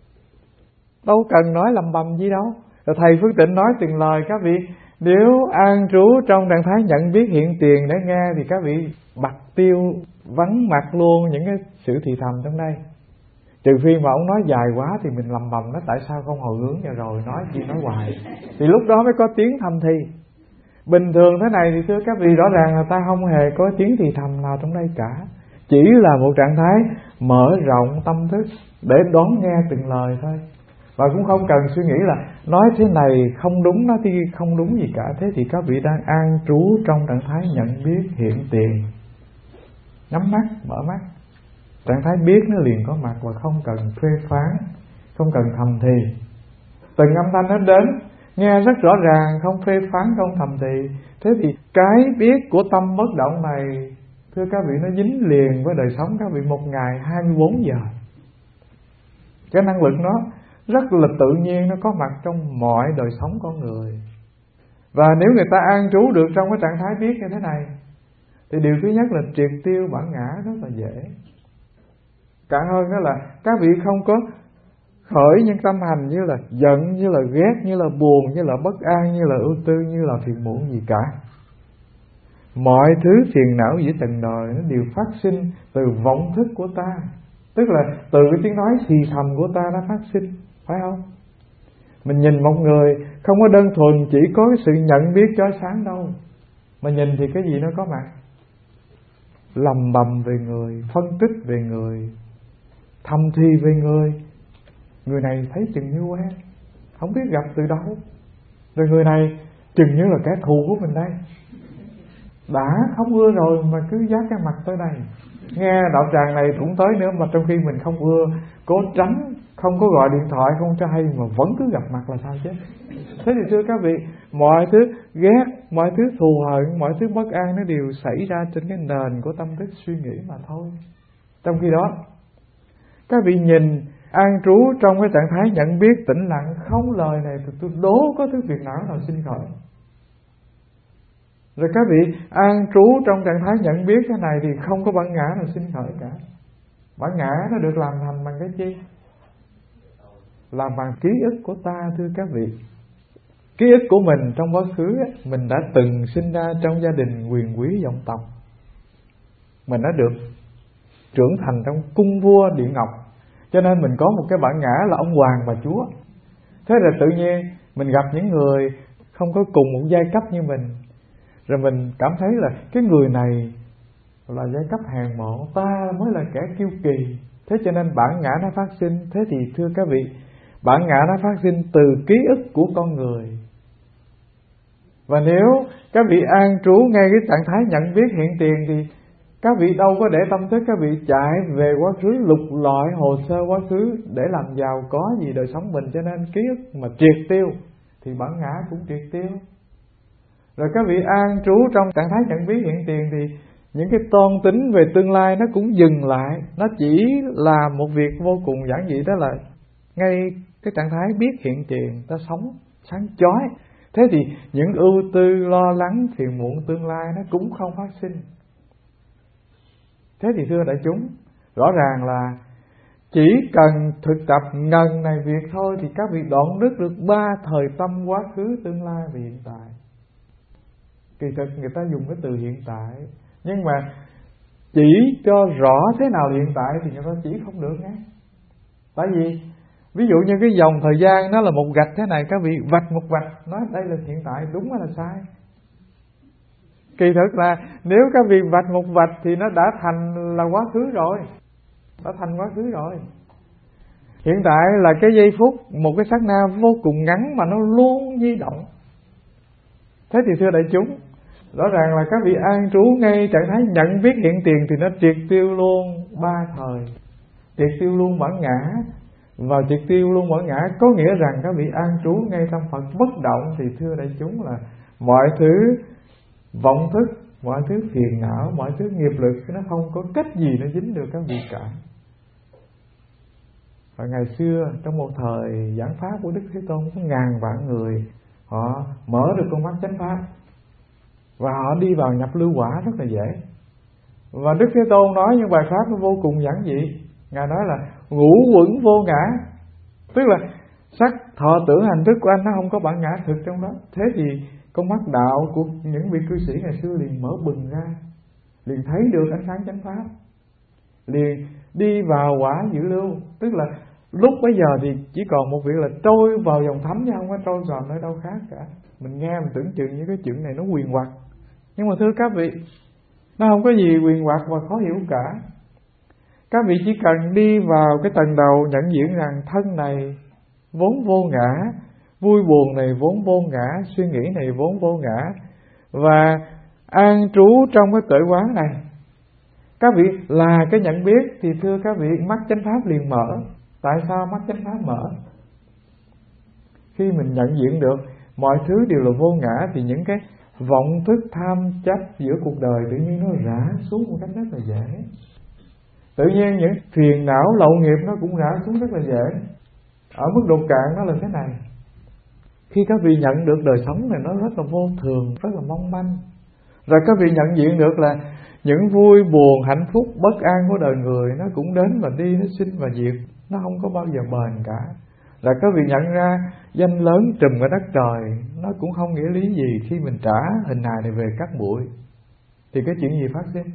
Đâu cần nói lầm bầm gì đâu. Rồi thầy Phước Tịnh nói từng lời. Các vị nếu an trú trong trạng thái nhận biết hiện tiền để nghe, thì các vị bặt tiêu vắng mặt luôn những cái sự thì thầm trong đây. Trừ phi mà ông nói dài quá thì mình lầm bầm nó tại sao không hồi hướng ra rồi nói chi nói hoài, thì lúc đó mới có tiếng thầm thì. Bình thường thế này thì thưa các vị rõ ràng là ta không hề có tiếng thì thầm nào trong đây cả. Chỉ là một trạng thái mở rộng tâm thức để đón nghe từng lời thôi. Và cũng không cần suy nghĩ là nói thế này không đúng, nói thế không đúng gì cả. Thế thì các vị đang an trú trong trạng thái nhận biết hiện tiền. Nhắm mắt, mở mắt, trạng thái biết nó liền có mặt và không cần phê phán, không cần thầm thì. Từng âm thanh nó đến nghe rất rõ ràng, không phê phán, không thầm thì. Thế thì cái biết của tâm bất động này thưa các vị nó dính liền với đời sống các vị một ngày hai mươi bốn giờ. Cái năng lực nó rất là tự nhiên, nó có mặt trong mọi đời sống con người. Và nếu người ta an trú được trong cái trạng thái biết như thế này, thì điều thứ nhất là triệt tiêu bản ngã rất là dễ. Cả hơn đó là các vị không có khởi những tâm hành như là giận, như là ghét, như là buồn, như là bất an, như là ưu tư, như là phiền muộn gì cả. Mọi thứ phiền não giữa trần đời nó đều phát sinh từ vọng thức của ta. Tức là từ cái tiếng nói xì thầm của ta nó phát sinh, phải không? Mình nhìn một người không có đơn thuần chỉ có cái sự nhận biết chói sáng đâu, mà nhìn thì cái gì nó có mặt. Lầm bầm về người, phân tích về người, thầm thì về người. Người này thấy chừng như quen, không biết gặp từ đâu. Rồi người này chừng như là kẻ thù của mình đây. Đã không ưa rồi mà cứ dắt cái mặt tới đây. Nghe đạo tràng này cũng tới nữa mà trong khi mình không ưa, cố tránh, không có gọi điện thoại, không cho hay mà vẫn cứ gặp mặt là sao chứ. Thế thì thưa các vị, mọi thứ ghét, mọi thứ thù hận, mọi thứ bất an nó đều xảy ra trên cái nền của tâm thức suy nghĩ mà thôi. Trong khi đó, các vị nhìn an trú trong cái trạng thái nhận biết tĩnh lặng không lời này thì tôi đố có thứ phiền não nào sinh khởi. Rồi các vị an trú trong trạng thái nhận biết cái này thì không có bản ngã nào sinh khởi cả. Bản ngã nó được làm thành bằng cái chi? Làm bằng ký ức của ta thưa các vị. Ký ức của mình trong quá khứ ấy, mình đã từng sinh ra trong gia đình quyền quý vọng tộc. Mình đã được trưởng thành trong cung vua Điện Ngọc, cho nên mình có một cái bản ngã là ông hoàng bà chúa. Thế rồi tự nhiên mình gặp những người không có cùng một giai cấp như mình, rồi mình cảm thấy là cái người này là giai cấp hèn mọn, ta mới là kẻ kiêu kỳ. Thế cho nên bản ngã nó phát sinh. Thế thì thưa các vị, bản ngã nó phát sinh từ ký ức của con người. Và nếu các vị an trú ngay cái trạng thái nhận biết hiện tiền thì các vị đâu có để tâm thức các vị chạy về quá khứ lục lọi hồ sơ quá khứ để làm giàu có gì đời sống mình. Cho nên ký ức mà triệt tiêu thì bản ngã cũng triệt tiêu. Rồi các vị an trú trong trạng thái nhận biết hiện tiền thì những cái toan tính về tương lai nó cũng dừng lại. Nó chỉ làm một việc vô cùng giản dị, đó là ngay cái trạng thái biết hiện tiền, ta sống sáng chói. Thế thì những ưu tư, lo lắng, phiền muộn tương lai nó cũng không phát sinh. Thế thì thưa đại chúng, rõ ràng là chỉ cần thực tập ngần này việc thôi thì các vị đoạn đứt được ba thời tâm: quá khứ, tương lai và hiện tại. Kỳ thực người ta dùng cái từ hiện tại, nhưng mà chỉ cho rõ thế nào là hiện tại thì người ta chỉ không được nghe. Tại vì ví dụ như cái dòng thời gian nó là một gạch thế này, các vị vạch một vạch nói đây là hiện tại, đúng hay là sai? Kỳ thực là nếu các vị vạch một vạch thì nó đã thành là quá khứ rồi, đã thành quá khứ rồi. Hiện tại là cái giây phút, một cái sát na vô cùng ngắn mà nó luôn di động. Thế thì thưa đại chúng, rõ ràng là các vị an trú ngay trạng thái nhận biết hiện tiền thì nó triệt tiêu luôn ba thời, triệt tiêu luôn bản ngã. Và triệt tiêu luôn bản ngã có nghĩa rằng các vị an trú ngay trong Phật bất động thì thưa đại chúng là mọi thứ vọng thức, mọi thứ phiền não, mọi thứ nghiệp lực nó không có cách gì nó dính được các vị cả. Và ngày xưa trong một thời giảng pháp của Đức Thế Tôn có ngàn vạn người họ mở được con mắt chánh pháp và họ đi vào nhập lưu quả rất là dễ. Và Đức Thế Tôn nói những bài pháp nó vô cùng giản dị. Ngài nói là ngũ quẩn vô ngã, tức là sắc, thọ, tưởng, hành, thức của anh nó không có bản ngã thực trong đó. Thế thì con mắt đạo của những vị cư sĩ ngày xưa liền mở bừng ra, liền thấy được ánh sáng chánh pháp, liền đi vào quả dự lưu. Tức là lúc bấy giờ thì chỉ còn một việc là trôi vào dòng thấm chứ không có trôi vào nơi đâu khác cả. Mình nghe mình tưởng chừng như cái chuyện này nó huyền hoặc, nhưng mà thưa các vị, nó không có gì huyền hoặc và khó hiểu cả. Các vị chỉ cần đi vào cái tầng đầu nhận diện rằng thân này vốn vô ngã, vui buồn này vốn vô ngã, suy nghĩ này vốn vô ngã, và an trú trong cái tuệ quán này. Các vị là cái nhận biết thì thưa các vị, mắt chánh pháp liền mở. Tại sao mắt chánh pháp mở? Khi mình nhận diện được mọi thứ đều là vô ngã thì những cái vọng thức tham chấp giữa cuộc đời tự nhiên nó rã xuống một cách rất là dễ. Tự nhiên những phiền não lậu nghiệp nó cũng rã xuống rất là dễ. Ở mức độ cạn nó là thế này: khi các vị nhận được đời sống này nó rất là vô thường, rất là mong manh, rồi các vị nhận diện được là những vui buồn, hạnh phúc, bất an của đời người nó cũng đến và đi, nó sinh và diệt, nó không có bao giờ bền cả. Rồi các vị nhận ra danh lớn trùm ở đất trời nó cũng không nghĩa lý gì khi mình trả hình hài này về cát bụi. Thì cái chuyện gì phát sinh?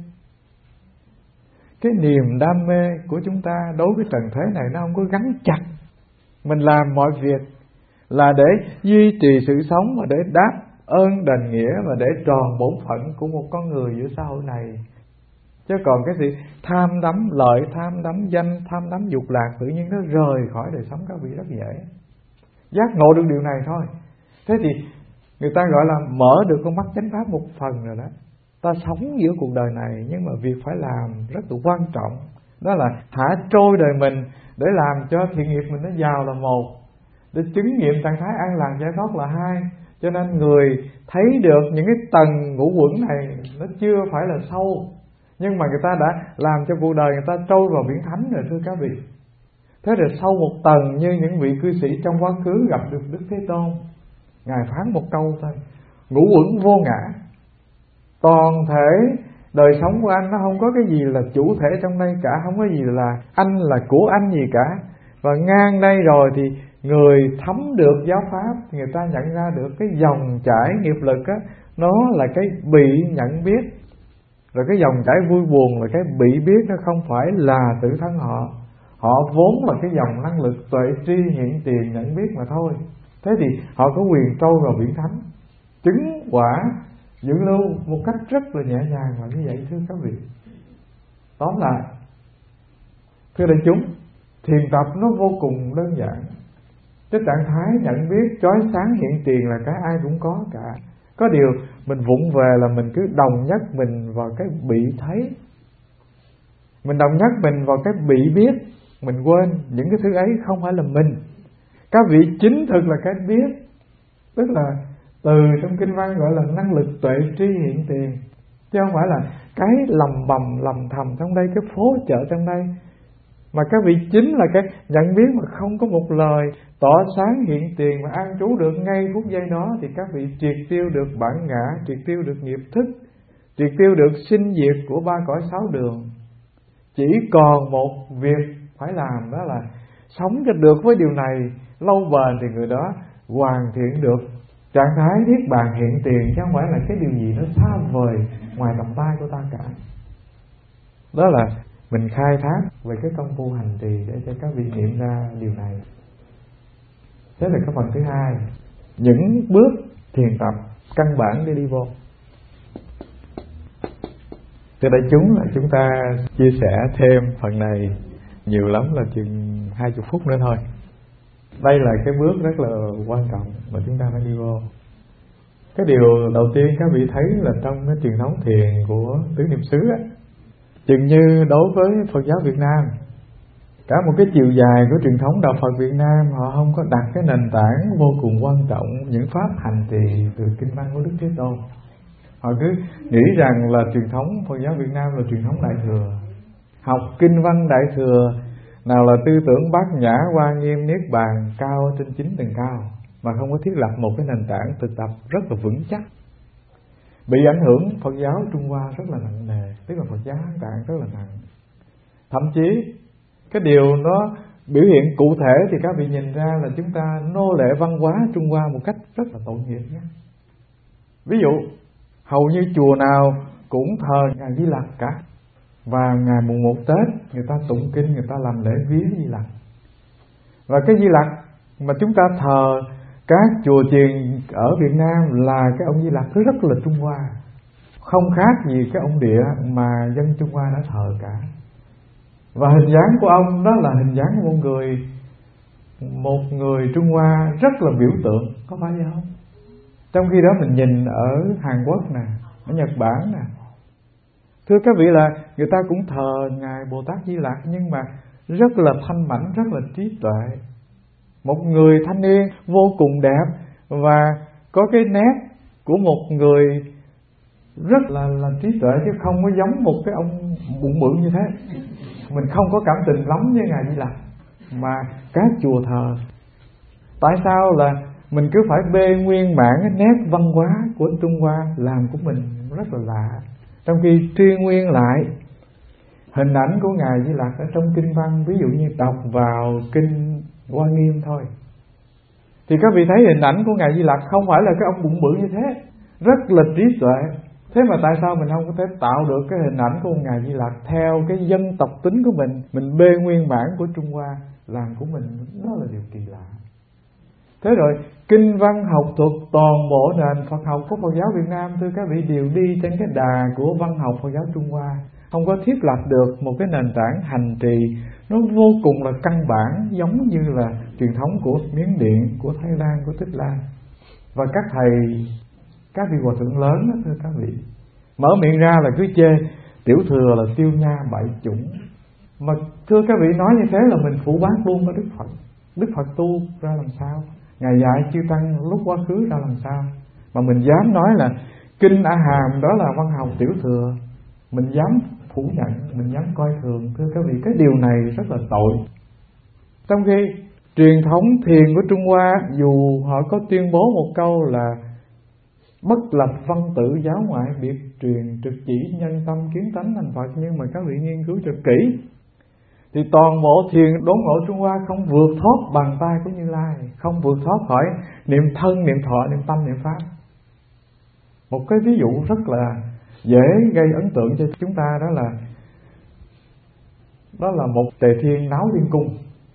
Cái niềm đam mê của chúng ta đối với trần thế này nó không có gắn chặt. Mình làm mọi việc là để duy trì sự sống và để đáp ơn đền nghĩa và để tròn bổn phận của một con người giữa xã hội này. Chứ còn cái gì tham đắm lợi, tham đắm danh, tham đắm dục lạc tự nhiên nó rời khỏi đời sống các vị rất dễ. Giác ngộ được điều này thôi. Thế thì người ta gọi là mở được con mắt chánh pháp một phần rồi đó. Ta sống giữa cuộc đời này, nhưng mà việc phải làm rất là quan trọng, đó là thả trôi đời mình để làm cho thiện nghiệp mình nó giàu là một, để chứng nghiệm trạng thái an lạc giải thoát là hai. Cho nên người thấy được những cái tầng ngũ quẩn này nó chưa phải là sâu, nhưng mà người ta đã làm cho cuộc đời người ta trôi vào biển thánh rồi thưa các vị. Thế rồi sâu một tầng như những vị cư sĩ trong quá khứ gặp được Đức Thế Tôn, Ngài phán một câu thôi: ngũ quẩn vô ngã. Toàn thể đời sống của anh nó không có cái gì là chủ thể trong đây cả, không có gì là anh là của anh gì cả. Và ngang đây rồi thì người thấm được giáo pháp, người ta nhận ra được cái dòng chảy nghiệp lực á, nó là cái bị nhận biết. Rồi cái dòng chảy vui buồn là cái bị biết, nó không phải là tự thân họ. Họ vốn là cái dòng năng lực tuệ tri hiện tiền nhận biết mà thôi. Thế thì họ có quyền trôi vào biển thánh, chứng quả dự lưu một cách rất là nhẹ nhàng là như vậy thưa các vị. Tóm lại, thưa đại chúng, thiền tập nó vô cùng đơn giản. Cái trạng thái nhận biết chói sáng hiện tiền là cái ai cũng có cả. Có điều mình vụng về là mình cứ đồng nhất mình vào cái bị thấy, mình đồng nhất mình vào cái bị biết, mình quên những cái thứ ấy không phải là mình. Các vị chính thực là cái biết, tức là từ trong kinh văn gọi là năng lực tuệ tri hiện tiền. chứ không phải là cái lầm bầm lầm thầm trong đây, cái phố chợ trong đây. Mà các vị chính là cái nhận biết mà không có một lời tỏ sáng hiện tiền mà an trú được ngay phút giây đó, thì các vị triệt tiêu được bản ngã, triệt tiêu được nghiệp thức, triệt tiêu được sinh diệt của ba cõi sáu đường. Chỉ còn một việc phải làm, đó là sống cho được với điều này lâu bền, thì người đó hoàn thiện được trạng thái niết bàn hiện tiền, chứ không phải là cái điều gì nó xa vời ngoài tầm tay của ta cả. Đó là mình khai thác về cái công phu hành trì để cho các vị nghiệm ra điều này. Thế là cái phần thứ hai, những bước thiền tập căn bản để đi vô. Thưa đại chúng, là chúng ta chia sẻ thêm phần này nhiều lắm là chừng hai mươi phút nữa thôi. Đây là cái bước rất là quan trọng mà chúng ta phải đi vô. Cái điều đầu tiên các vị thấy là trong cái truyền thống thiền của tứ niệm xứ á, chừng như đối với Phật giáo Việt Nam, cả một cái chiều dài của truyền thống đạo Phật Việt Nam, họ không có đặt cái nền tảng vô cùng quan trọng những pháp hành trì từ kinh văn của Đức Thế Tôn. Họ cứ nghĩ rằng là truyền thống Phật giáo Việt Nam là truyền thống Đại Thừa, học kinh văn Đại Thừa, nào là tư tưởng bát nhã, hoa nghiêm, niết bàn cao trên chín tầng cao, mà không có thiết lập một cái nền tảng thực tập rất là vững chắc. Bị ảnh hưởng Phật giáo Trung Hoa rất là nặng nề, tức là Phật giáo Hán Tạng rất là nặng. Thậm chí cái điều nó biểu hiện cụ thể thì các vị nhìn ra là chúng ta nô lệ văn hóa Trung Hoa một cách rất là tội nghiệp nhé. Ví dụ hầu như chùa nào cũng thờ Ngài Di Lặc cả, và ngày mùng một Tết người ta tụng kinh, người ta làm lễ viếng Di Lặc. Và cái Di Lặc mà chúng ta thờ các chùa chiền ở Việt Nam là cái ông Di Lặc rất là Trung Hoa, không khác gì cái ông địa mà dân Trung Hoa đã thờ cả. Và hình dáng của ông đó là hình dáng của một người một người Trung Hoa rất là biểu tượng, có phải vậy không? Trong khi đó mình nhìn ở Hàn Quốc nè, ở Nhật Bản nè, thưa các vị, là người ta cũng thờ Ngài Bồ Tát Di Lặc, nhưng mà rất là thanh mảnh, rất là trí tuệ. Một người thanh niên vô cùng đẹp và có cái nét của một người rất là, là trí tuệ, chứ không có giống một cái ông bụng bự như thế. Mình không có cảm tình lắm với Ngài Di Lặc mà các chùa thờ. Tại sao là mình cứ phải bê nguyên bản cái nét văn hóa của Trung Hoa làm của mình rất là lạ, trong khi truy nguyên lại hình ảnh của Ngài Di Lặc ở trong kinh văn, ví dụ như đọc vào kinh Hoa Nghiêm thôi, thì các vị thấy hình ảnh của Ngài Di Lặc không phải là cái ông bụng bự như thế, rất là trí tuệ. Thế mà tại sao mình không có thể tạo được cái hình ảnh của Ngài Di Lặc theo cái dân tộc tính của mình, mình bê nguyên bản của Trung Hoa làm của mình? Đó là điều kỳ lạ. Thế rồi kinh văn học thuật, toàn bộ nền Phật học của Phật giáo Việt Nam, thưa các vị, đều đi trên cái đà của văn học Phật giáo Trung Hoa, không có thiết lập được một cái nền tảng hành trì nó vô cùng là căn bản, giống như là truyền thống của Miến Điện, của Thái Lan, của Tích Lan. Và các thầy, các vị hòa thượng lớn đó, thưa các vị, mở miệng ra là cứ chê tiểu thừa là tiêu nha bại chủng. Mà thưa các vị, nói như thế là mình phủ bác luôn với Đức Phật. Đức Phật tu ra làm sao, Ngài dạy chư tăng lúc quá khứ ra làm sao, mà mình dám nói là kinh A Hàm đó là văn học tiểu thừa, mình dám phủ nhận, mình dám coi thường. Thưa các vị, cái điều này rất là tội. Trong khi truyền thống thiền của Trung Hoa, dù họ có tuyên bố một câu là bất lập văn tự giáo ngoại biệt truyền trực chỉ nhân tâm kiến tánh thành Phật, nhưng mà các vị nghiên cứu cho kỹ thì toàn bộ thiền đốn ngộ Trung Hoa không vượt thoát bàn tay của Như Lai, không vượt thoát khỏi niệm thân, niệm thọ, niệm tâm, niệm pháp. Một cái ví dụ rất là dễ gây ấn tượng cho chúng ta đó là đó là một Tề Thiên náo Thiên Cung,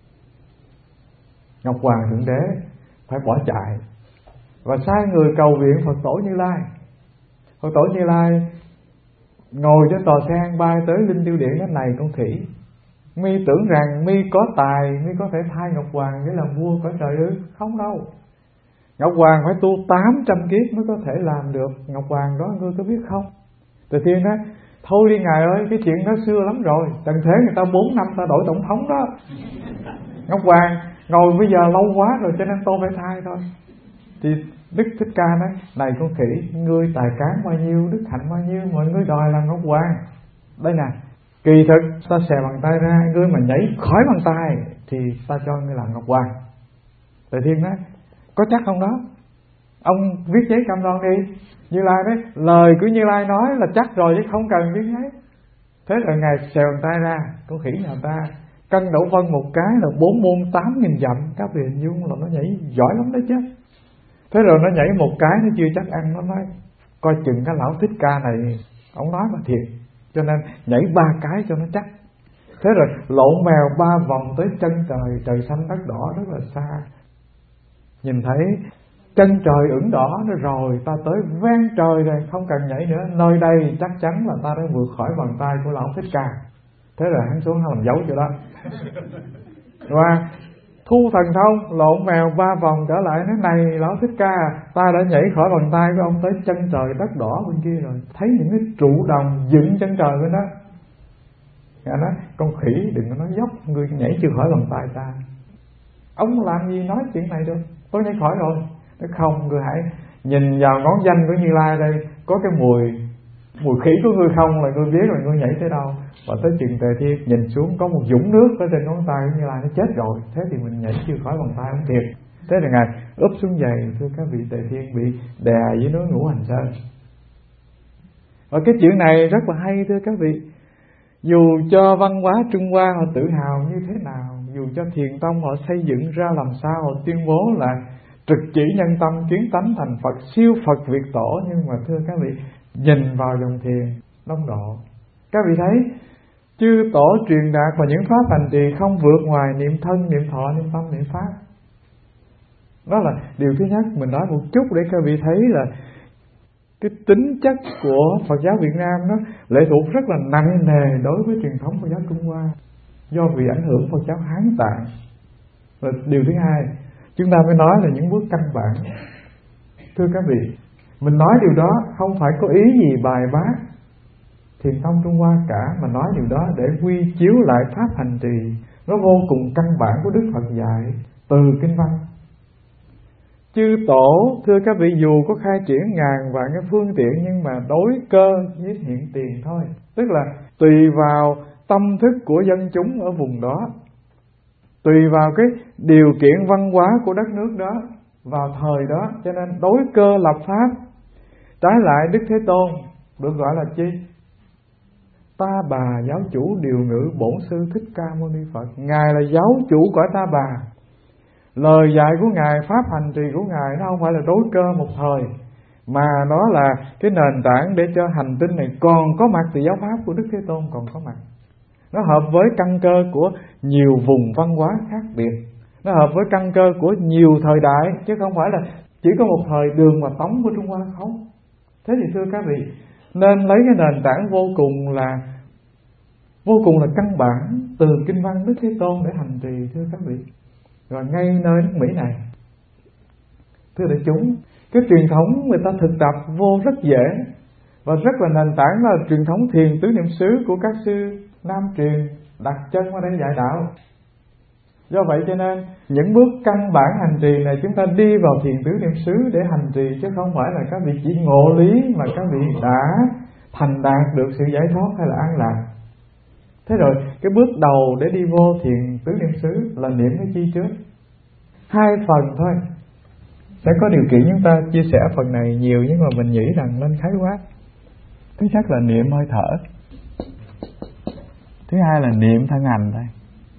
Ngọc Hoàng Thượng Đế phải bỏ chạy và sai người cầu viện Phật tổ Như Lai. Phật tổ Như Lai ngồi trên tòa sen bay tới Linh Tiêu Điện, nói này con khỉ, mi tưởng rằng mi có tài, mi có thể thay Ngọc Hoàng để làm vua cõi trời ư? Không đâu. Ngọc Hoàng phải tu tám trăm kiếp mới có thể làm được Ngọc Hoàng đó, ngươi có biết không? Tề Thiên nói, thôi đi ngài ơi, cái chuyện đó xưa lắm rồi, tận thế người ta bốn năm ta đổi tổng thống đó. Ngọc Hoàng ngồi bây giờ lâu quá rồi cho nên tôi phải thay thôi. Thì Đức Thích Ca nói: này con khỉ, ngươi tài cán bao nhiêu, đức hạnh bao nhiêu, mọi người đòi làm ngọc hoàng. Đây nè, kỳ thực ta xè bàn tay ra, ngươi mà nhảy khỏi bàn tay thì ta cho ngươi làm ngọc hoàng. Tề Thiên nói: có chắc không đó? Ông viết giấy cam đoan đi. Như Lai đấy, lời của Như Lai nói là chắc rồi chứ không cần viết giấy. Thế là ngài xè bàn tay ra, con khỉ nhà ta cân đổ phân một cái là bốn môn tám nghìn dặm. Các vị hình dung là nó nhảy giỏi lắm đấy chứ. Thế rồi nó nhảy một cái nó chưa chắc ăn, nó nói coi chừng cái lão Thích Ca này ông nói mà thiệt, cho nên nhảy ba cái cho nó chắc. Thế rồi lộn mèo ba vòng tới chân trời, trời xanh đất đỏ rất là xa. Nhìn thấy chân trời ửng đỏ nữa rồi, ta tới ven trời rồi, không cần nhảy nữa. Nơi đây chắc chắn là ta đã vượt khỏi bàn tay của lão Thích Ca. Thế rồi hắn xuống hắn làm dấu cho đó. Và thu thần thông, lộn mèo ba vòng trở lại nói: này lão Thích Ca, ta đã nhảy khỏi bàn tay của ông tới chân trời đất đỏ bên kia rồi, thấy những cái trụ đồng dựng chân trời bên đó. Ngài nói: con khỉ đừng có nói dốc, ngươi nhảy chưa khỏi bàn tay ta. Ông làm gì nói chuyện này được, tôi nhảy khỏi rồi. Nói không, ngươi hãy nhìn vào ngón danh của Như Lai đây, có cái mùi mùi khỉ của ngươi không là ngươi biết là ngươi nhảy tới đâu. Và tới chừng Tề Thiên nhìn xuống có một dũng nước ở trên ngón tay của Như Lai, nó chết rồi. Thế thì mình nhảy chưa khỏi bàn tay không thiệt. Thế là ngài úp xuống giày, thưa các vị, Tề Thiên bị đè với núi Ngũ Hành Sơn. Và cái chuyện này rất là hay thưa các vị. Dù cho văn hóa Trung Hoa họ tự hào như thế nào, dù cho Thiền Tông họ xây dựng ra làm sao, họ tuyên bố là trực chỉ nhân tâm kiến tánh thành Phật, siêu Phật Việt Tổ, nhưng mà thưa các vị, nhìn vào dòng thiền đông độ, các vị thấy chư tổ truyền đạt và những pháp hành trì không vượt ngoài niệm thân, niệm thọ, niệm tâm, niệm pháp. Đó là điều thứ nhất. Mình nói một chút để các vị thấy là cái tính chất của Phật giáo Việt Nam nó lệ thuộc rất là nặng nề đối với truyền thống Phật giáo Trung Hoa, do vì ảnh hưởng Phật giáo Hán Tạng. Và điều thứ hai, chúng ta mới nói là những bước căn bản. Thưa các vị, mình nói điều đó không phải có ý gì bài bác Thiền tông Trung Hoa cả, mà nói điều đó để quy chiếu lại pháp hành trì nó vô cùng căn bản của Đức Phật dạy từ kinh văn. Chư tổ, thưa các vị, dù có khai triển ngàn vạn cái phương tiện nhưng mà đối cơ với hiện tiền thôi. Tức là tùy vào tâm thức của dân chúng ở vùng đó, tùy vào cái điều kiện văn hóa của đất nước đó vào thời đó, cho nên đối cơ lập pháp. Trái lại Đức Thế Tôn được gọi là chi? Ta bà giáo chủ điều ngự bổn sư Thích Ca Mâu Ni Phật. Ngài là giáo chủ cõi ta bà. Lời dạy của Ngài, pháp hành trì của Ngài nó không phải là đối cơ một thời, mà nó là cái nền tảng để cho hành tinh này còn có mặt từ giáo pháp của Đức Thế Tôn còn có mặt. Nó hợp với căn cơ của nhiều vùng văn hóa khác biệt, nó hợp với căn cơ của nhiều thời đại, chứ không phải là chỉ có một thời Đường và Tống của Trung Hoa không. Thế thì thưa các vị, nên lấy cái nền tảng vô cùng là vô cùng là căn bản từ kinh văn Đức Thế Tôn để hành trì, thưa các vị. Rồi ngay nơi nước Mỹ này, thưa đại chúng, cái truyền thống người ta thực tập vô rất dễ và rất là nền tảng, là truyền thống thiền tứ niệm xứ của các sư Nam truyền đặt chân qua đây dạy đạo. Do vậy cho nên những bước căn bản hành trì này chúng ta đi vào thiền tứ niệm xứ để hành trì, chứ không phải là các vị chỉ ngộ lý mà các vị đã thành đạt được sự giải thoát hay là an lạc. Thế rồi cái bước đầu để đi vô thiền tứ niệm xứ là niệm cái chi trước? Hai phần thôi. Sẽ có điều kiện chúng ta chia sẻ phần này nhiều, nhưng mà mình nghĩ rằng nên khái quát. Thứ nhất là niệm hơi thở, thứ hai là niệm thân hành thôi.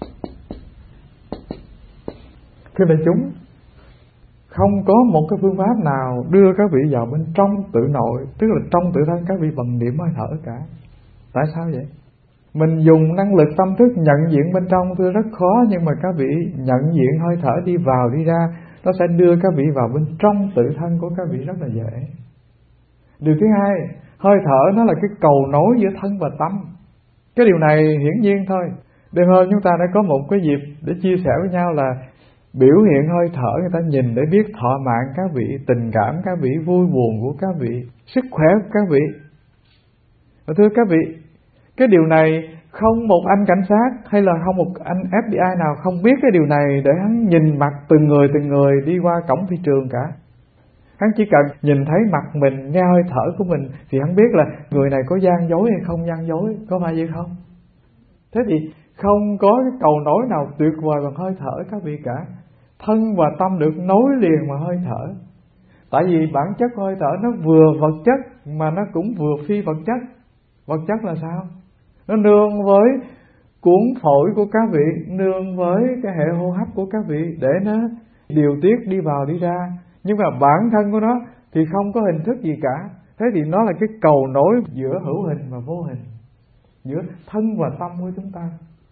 Thưa đại chúng, không có một cái phương pháp nào đưa các vị vào bên trong tự nội, tức là trong tự thân các vị bằng niệm hơi thở cả. Tại sao vậy? Mình dùng năng lực tâm thức nhận diện bên trong thưa rất khó, nhưng mà các vị nhận diện hơi thở đi vào đi ra, nó sẽ đưa các vị vào bên trong tự thân của các vị rất là dễ. Điều thứ hai, hơi thở nó là cái cầu nối giữa thân và tâm. Cái điều này hiển nhiên thôi. Đêm hôm chúng ta đã có một cái dịp để chia sẻ với nhau là biểu hiện hơi thở, người ta nhìn để biết thọ mạng các vị, tình cảm các vị, vui buồn của các vị, sức khỏe của các vị. Và thưa các vị, cái điều này không một anh cảnh sát hay là không một anh ép bê i nào không biết cái điều này để hắn nhìn mặt từng người từng người đi qua cổng thị trường cả. Hắn chỉ cần nhìn thấy mặt mình, nghe hơi thở của mình thì hắn biết là người này có gian dối hay không gian dối, có phải vậy không? Thế thì không có cái cầu nối nào tuyệt vời bằng hơi thở các vị cả. Thân và tâm được nối liền bằng hơi thở. Tại vì bản chất của hơi thở nó vừa vật chất mà nó cũng vừa phi vật chất. Vật chất là sao? Nó nương với cuốn phổi của các vị, nương với cái hệ hô hấp của các vị để nó điều tiết đi vào đi ra. Nhưng mà bản thân của nó thì không có hình thức gì cả. Thế thì nó là cái cầu nối giữa hữu hình và vô hình, giữa thân và tâm của chúng ta.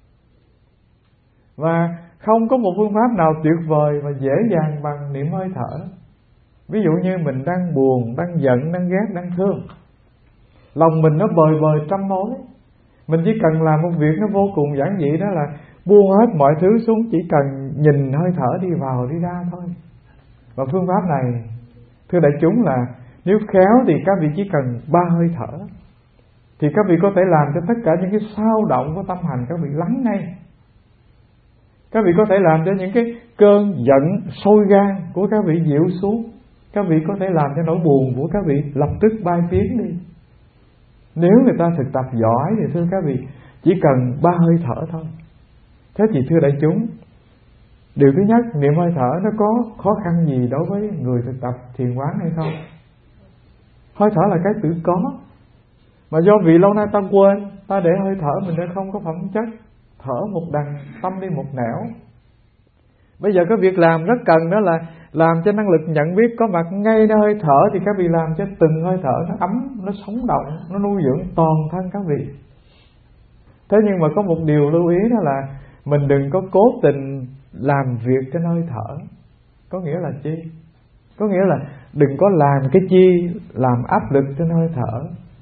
Và không có một phương pháp nào tuyệt vời và dễ dàng bằng niệm hơi thở. Ví dụ như mình đang buồn, đang giận, đang ghét, đang thương, lòng mình nó bời bời trăm mối, mình chỉ cần làm một việc nó vô cùng giản dị, đó là buông hết mọi thứ xuống, chỉ cần nhìn hơi thở đi vào đi ra thôi. Và phương pháp này, thưa đại chúng, là nếu khéo thì các vị chỉ cần ba hơi thở thì các vị có thể làm cho tất cả những cái xao động của tâm hành các vị lắng ngay. Các vị có thể làm cho những cái cơn giận sôi gan của các vị dịu xuống. Các vị có thể làm cho nỗi buồn của các vị lập tức bay biến đi. Nếu người ta thực tập giỏi thì thưa các vị, chỉ cần ba hơi thở thôi. Thế thì thưa đại chúng, điều thứ nhất, niệm hơi thở nó có khó khăn gì đối với người thực tập thiền quán hay không? Hơi thở là cái tự có, mà do vì lâu nay ta quên, ta để hơi thở mình nó không có phẩm chất. Thở một đằng, tâm đi một nẻo. Bây giờ cái việc làm rất cần đó là làm cho năng lực nhận biết có mặt ngay nơi hơi thở, thì các vị làm cho từng hơi thở nó ấm, nó sống động, nó nuôi dưỡng toàn thân các vị. Thế nhưng mà có một điều lưu ý đó là mình đừng có cố tình làm việc trên hơi thở. Có nghĩa là chi? Có nghĩa là đừng có làm cái chi làm áp lực trên hơi thở.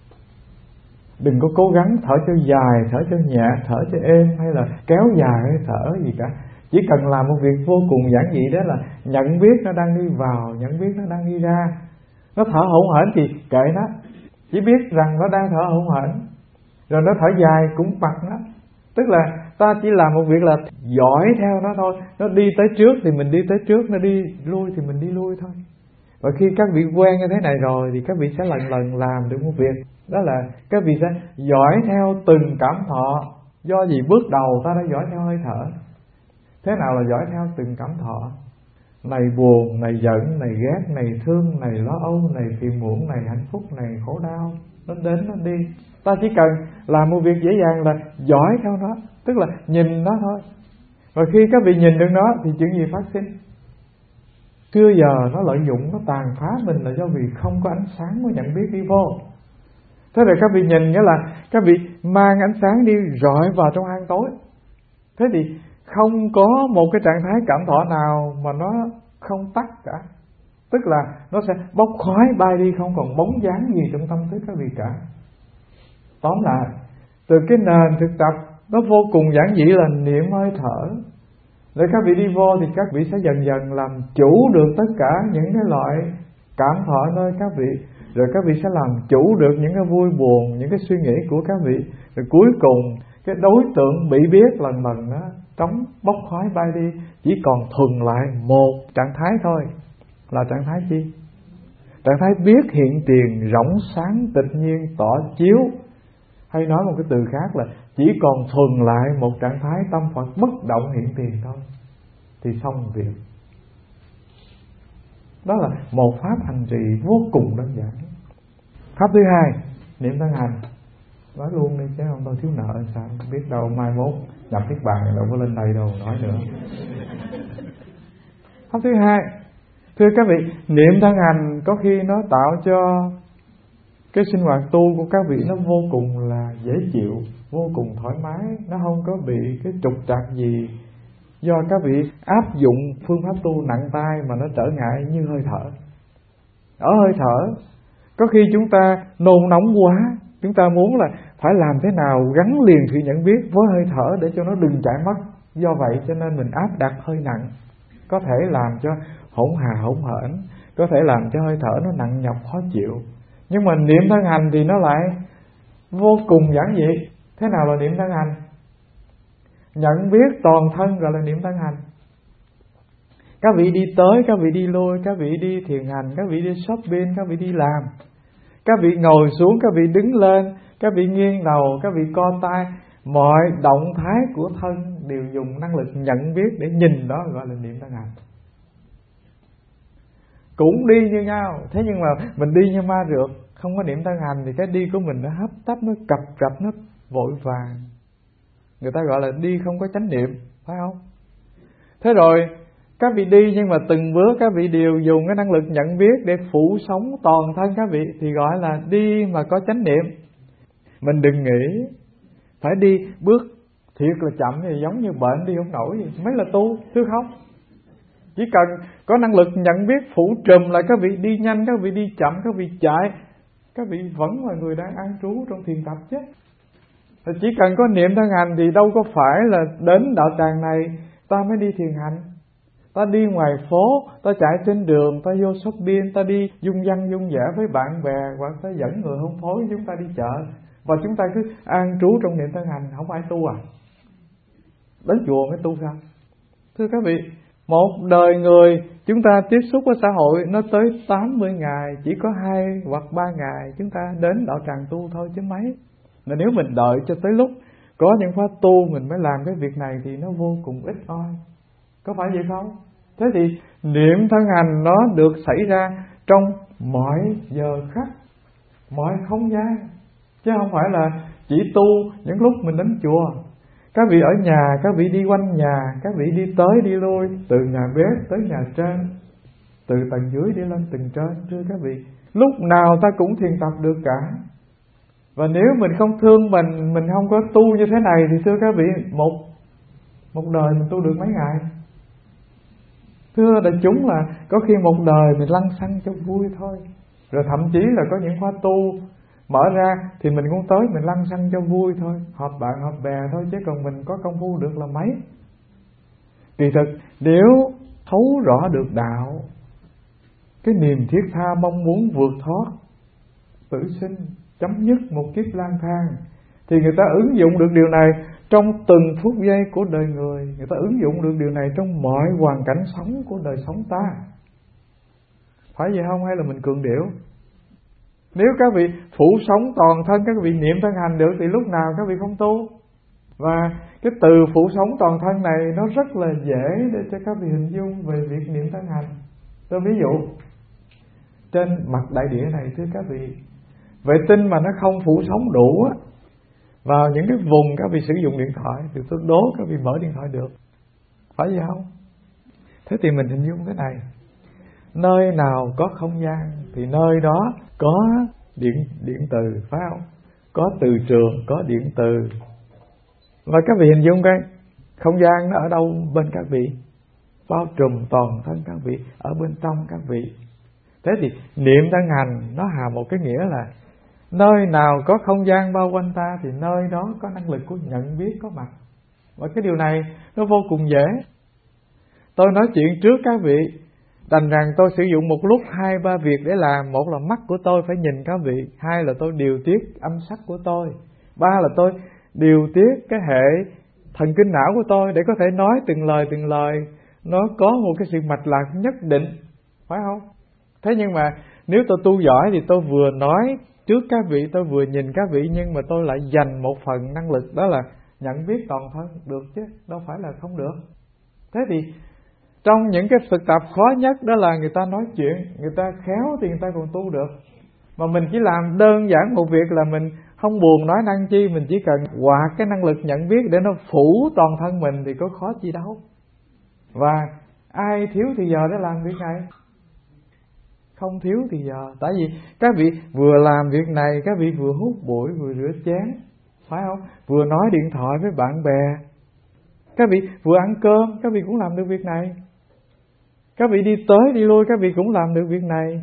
Đừng có cố gắng thở cho dài, thở cho nhẹ, thở cho êm, hay là kéo dài hơi thở gì cả. Chỉ cần làm một việc vô cùng giản dị, đó là nhận biết nó đang đi vào, nhận biết nó đang đi ra. Nó thở hổn hển thì kệ nó, chỉ biết rằng nó đang thở hổn hển. Rồi nó thở dài cũng mặc nó. Tức là ta chỉ làm một việc là dõi theo nó thôi. Nó đi tới trước thì mình đi tới trước, nó đi lui thì mình đi lui thôi. Và khi các vị quen như thế này rồi thì các vị sẽ lần lần làm được một việc. Đó là các vị sẽ dõi theo từng cảm thọ. Do gì bước đầu ta đã dõi theo hơi thở. Thế nào là dõi theo từng cảm thọ? Này buồn, này giận, này ghét, này thương, này lo âu, này phiền muộn, này hạnh phúc, này khổ đau. Nó đến, nó đi. Ta chỉ cần làm một việc dễ dàng là dõi theo nó. Tức là nhìn nó thôi. Và khi các vị nhìn được nó thì chuyện gì phát sinh? Chưa giờ nó lợi dụng, nó tàn phá mình là do vì không có ánh sáng mới nhận biết đi vô. Thế rồi các vị nhìn nghĩa là các vị mang ánh sáng đi rọi vào trong hang tối. Thế thì không có một cái trạng thái cảm thọ nào mà nó không tắt cả. Tức là nó sẽ bốc khói bay đi, không còn bóng dáng gì trong tâm thức các vị cả. Tóm lại, từ cái nền thực tập nó vô cùng giản dị là niệm hơi thở. Để các vị đi vô thì các vị sẽ dần dần làm chủ được tất cả những cái loại cảm thọ nơi các vị. Rồi các vị sẽ làm chủ được những cái vui buồn, những cái suy nghĩ của các vị. Rồi cuối cùng cái đối tượng bị biết lần lần đó trống bốc khói bay đi, chỉ còn thuần lại một trạng thái thôi. Là trạng thái chi? Trạng thái biết hiện tiền, rỗng sáng, tịch nhiên, tỏ chiếu. Hay nói một cái từ khác là chỉ còn thuần lại một trạng thái tâm Phật bất động hiện tiền thôi. Thì xong việc. Đó là một pháp hành trì vô cùng đơn giản. Pháp thứ hai, niệm thân hành. Nói luôn đi chứ không tôi thiếu nợ sao. Biết đâu mai mốt nhập Niết Bàn đâu có lên đây đâu nói nữa. Pháp thứ hai, thưa các vị, niệm thân hành có khi nó tạo cho cái sinh hoạt tu của các vị nó vô cùng là dễ chịu, vô cùng thoải mái. Nó không có bị cái trục trặc gì do các vị áp dụng phương pháp tu nặng tay mà nó trở ngại như hơi thở. Ở hơi thở có khi chúng ta nôn nóng quá, chúng ta muốn là phải làm thế nào gắn liền sự nhận biết với hơi thở để cho nó đừng chạy mất. Do vậy cho nên mình áp đặt hơi nặng, có thể làm cho hỗn hà hỗn hển, có thể làm cho hơi thở nó nặng nhọc khó chịu. Nhưng mà niệm thân hành thì nó lại vô cùng giản dị. Thế nào là niệm thân hành? Nhận biết toàn thân gọi là niệm thân hành. Các vị đi tới, các vị đi lui, các vị đi thiền hành, các vị đi shopping, các vị đi làm, các vị ngồi xuống, các vị đứng lên, các vị nghiêng đầu, các vị co tay. Mọi động thái của thân đều dùng năng lực nhận biết để nhìn, đó gọi là niệm thân hành. Cũng đi như nhau, thế nhưng mà mình đi như ma rượt, không có niệm thân hành thì cái đi của mình nó hấp tấp, nó cập rập, nó vội vàng. Người ta gọi là đi không có chánh niệm, phải không? Thế rồi các vị đi nhưng mà từng bước các vị đều dùng cái năng lực nhận biết để phủ sống toàn thân các vị, thì gọi là đi mà có chánh niệm. Mình đừng nghĩ phải đi bước thiệt là chậm thì giống như bệnh đi không nổi gì, mới là tu, thưa không? Chỉ cần có năng lực nhận biết phủ trùm lại, các vị đi nhanh, các vị đi chậm, các vị chạy, các vị vẫn là người đang an trú trong thiền tập chứ. Chỉ cần có niệm thân hành thì đâu có phải là đến đạo tràng này ta mới đi thiền hành. Ta đi ngoài phố, ta chạy trên đường, ta vô shopping, ta đi dung dăng dung dẻ với bạn bè, hoặc ta dẫn người hôn phối chúng ta đi chợ, và chúng ta cứ an trú trong niệm thân hành, không phải tu à? Đến chùa mới tu sao? Thưa các vị, một đời người chúng ta tiếp xúc với xã hội nó tới tám mươi ngày, chỉ có hai hoặc ba ngày chúng ta đến đạo tràng tu thôi chứ mấy. Mà nếu mình đợi cho tới lúc có những khóa tu mình mới làm cái việc này thì nó vô cùng ít oi. Có phải vậy không? Thế thì niệm thân hành nó được xảy ra trong mọi giờ khắc, mọi không gian, chứ không phải là chỉ tu những lúc mình đến chùa. Các vị ở nhà, các vị đi quanh nhà, các vị đi tới đi lui, từ nhà bếp tới nhà trên, từ tầng dưới đi lên tầng trên. Thưa các vị, lúc nào ta cũng thiền tập được cả. Và nếu mình không thương mình, mình không có tu như thế này thì thưa các vị, một một đời mình tu được mấy ngày? Thưa đại chúng là có khi một đời mình lăn xăng cho vui thôi. Rồi thậm chí là có những khóa tu mở ra thì mình cũng tới mình lăn xăng cho vui thôi, họp bạn họp bè thôi, chứ còn mình có công phu được là mấy. Kỳ thực nếu thấu rõ được đạo, cái niềm thiết tha mong muốn vượt thoát tử sinh, chấm dứt một kiếp lang thang, thì người ta ứng dụng được điều này trong từng phút giây của đời người. Người ta ứng dụng được điều này trong mọi hoàn cảnh sống của đời sống ta. Phải vậy không, hay là mình cường điệu? Nếu các vị phủ sống toàn thân, các vị niệm thân hành được thì lúc nào các vị không tu? Và cái từ phủ sống toàn thân này nó rất là dễ để cho các vị hình dung về việc niệm thân hành. Tôi ví dụ, trên mặt đại địa này thưa các vị, vệ tinh mà nó không phủ sống đủ á, vào những cái vùng các vị sử dụng điện thoại thì tôi đố các vị mở điện thoại được. Phải vậy không? Thế thì mình hình dung thế này, nơi nào có không gian thì nơi đó có điện điện từ, phải không? Có từ trường, có điện từ. Và các vị hình dung cái không gian nó ở đâu bên các vị, bao trùm toàn thân các vị, ở bên trong các vị. Thế thì niệm thân hành nó hàm một cái nghĩa là nơi nào có không gian bao quanh ta thì nơi đó có năng lực của nhận biết có mặt. Và cái điều này nó vô cùng dễ. Tôi nói chuyện trước các vị, đành rằng tôi sử dụng một lúc hai ba việc để làm. Một là mắt của tôi phải nhìn các vị, hai là tôi điều tiết âm sắc của tôi, ba là tôi điều tiết cái hệ thần kinh não của tôi để có thể nói từng lời từng lời nó có một cái sự mạch lạc nhất định, phải không? Thế nhưng mà nếu tôi tu giỏi thì tôi vừa nói trước các vị, tôi vừa nhìn các vị, nhưng mà tôi lại dành một phần năng lực đó là nhận biết toàn thân được chứ, đâu phải là không được. Thế thì trong những cái thực tập khó nhất đó là người ta nói chuyện, người ta khéo thì người ta còn tu được. Mà mình chỉ làm đơn giản một việc là mình không buồn nói năng chi, mình chỉ cần quạt cái năng lực nhận biết để nó phủ toàn thân mình thì có khó chi đâu. Và ai thiếu thì giờ để làm việc này? Không thiếu thì giờ. Tại vì các vị vừa làm việc này, các vị vừa hút bụi, vừa rửa chén, phải không? Vừa nói điện thoại với bạn bè, các vị vừa ăn cơm, các vị cũng làm được việc này. Các vị đi tới đi lui, các vị cũng làm được việc này.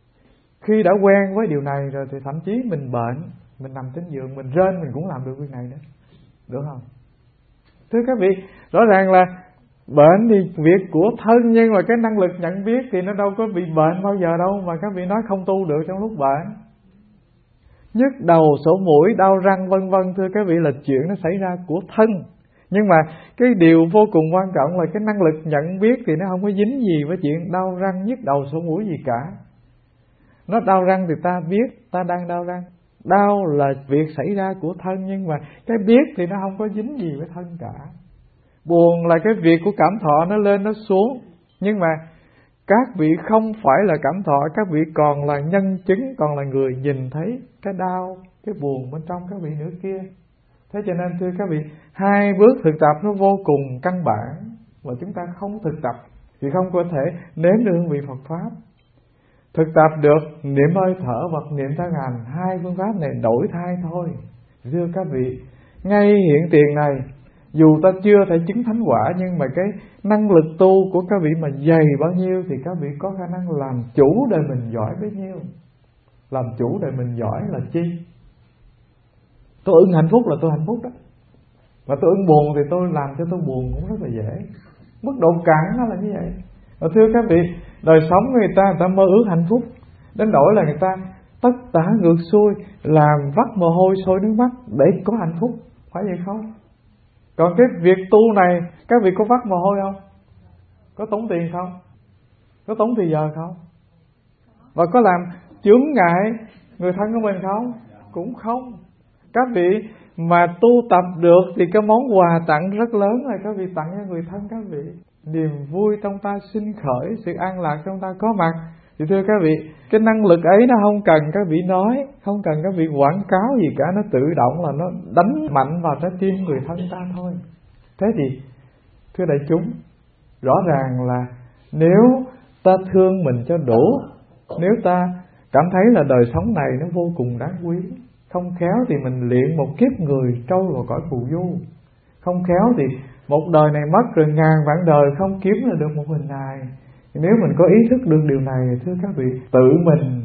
Khi đã quen với điều này rồi thì thậm chí mình bệnh, mình nằm trên giường, mình rên, mình cũng làm được việc này nữa. Được không? Thưa các vị, rõ ràng là bệnh thì việc của thân, nhưng mà cái năng lực nhận biết thì nó đâu có bị bệnh bao giờ đâu mà các vị nói không tu được trong lúc bệnh. Nhức đầu, sổ mũi, đau răng vân vân, thưa các vị, là chuyện nó xảy ra của thân. Nhưng mà cái điều vô cùng quan trọng là cái năng lực nhận biết thì nó không có dính gì với chuyện đau răng, nhức đầu, sổ mũi gì cả. Nó đau răng thì ta biết ta đang đau răng. Đau là việc xảy ra của thân, nhưng mà cái biết thì nó không có dính gì với thân cả. Buồn là cái việc của cảm thọ, nó lên nó xuống. Nhưng mà các vị không phải là cảm thọ, các vị còn là nhân chứng, còn là người nhìn thấy cái đau, cái buồn bên trong các vị nữa kia. Thế cho nên thưa các vị, hai bước thực tập nó vô cùng căn bản, mà chúng ta không thực tập thì không có thể nếm được hương vị Phật Pháp. Thực tập được niệm hơi thở hoặc niệm thân hành, hai phương pháp này đổi thay thôi. Thưa các vị, ngay hiện tiền này, dù ta chưa thể chứng thánh quả, nhưng mà cái năng lực tu của các vị mà dày bao nhiêu thì các vị có khả năng làm chủ đời mình giỏi bấy nhiêu. Làm chủ đời mình giỏi là chi? Tôi ưng hạnh phúc là tôi hạnh phúc đó. Mà tôi ưng buồn thì tôi làm cho tôi buồn cũng rất là dễ. Mức độ cạn nó là như vậy. Và thưa các vị, đời sống người ta, người ta mơ ước hạnh phúc đến nỗi là người ta tất tả ngược xuôi, làm vắt mồ hôi sôi nước mắt để có hạnh phúc, phải vậy không? Còn cái việc tu này, các vị có vắt mồ hôi không? Có tốn tiền không? Có tốn thời giờ không? Và có làm chướng ngại người thân của mình không? Cũng không. Các vị mà tu tập được thì cái món quà tặng rất lớn là các vị tặng cho người thân các vị. Niềm vui trong ta sinh khởi, sự an lạc trong ta có mặt. Thì thưa các vị, cái năng lực ấy nó không cần các vị nói, không cần các vị quảng cáo gì cả, nó tự động là nó đánh mạnh vào trái tim người thân ta thôi. Thế thì thưa đại chúng, rõ ràng là nếu ta thương mình cho đủ, nếu ta cảm thấy là đời sống này nó vô cùng đáng quý, không khéo thì mình luyện một kiếp người trôi vào cõi phù du. Không khéo thì một đời này mất rồi ngàn vạn đời không kiếm ra được một hình hài. Nếu mình có ý thức được điều này, thưa các vị, tự mình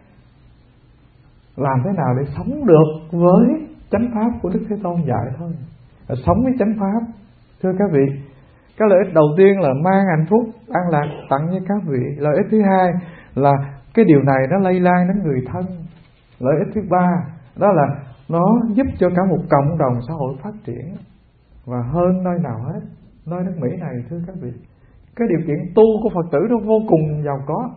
làm thế nào để sống được với chánh pháp của Đức Thế Tôn dạy thôi. Là sống với chánh pháp. Thưa các vị, cái lợi ích đầu tiên là mang hạnh phúc, an lạc tặng cho các vị. Lợi ích thứ hai là cái điều này nó lây lan đến người thân. Lợi ích thứ ba đó là nó giúp cho cả một cộng đồng xã hội phát triển. Và hơn nơi nào hết, nơi nước Mỹ này thưa các vị, cái điều kiện tu của Phật tử nó vô cùng giàu có.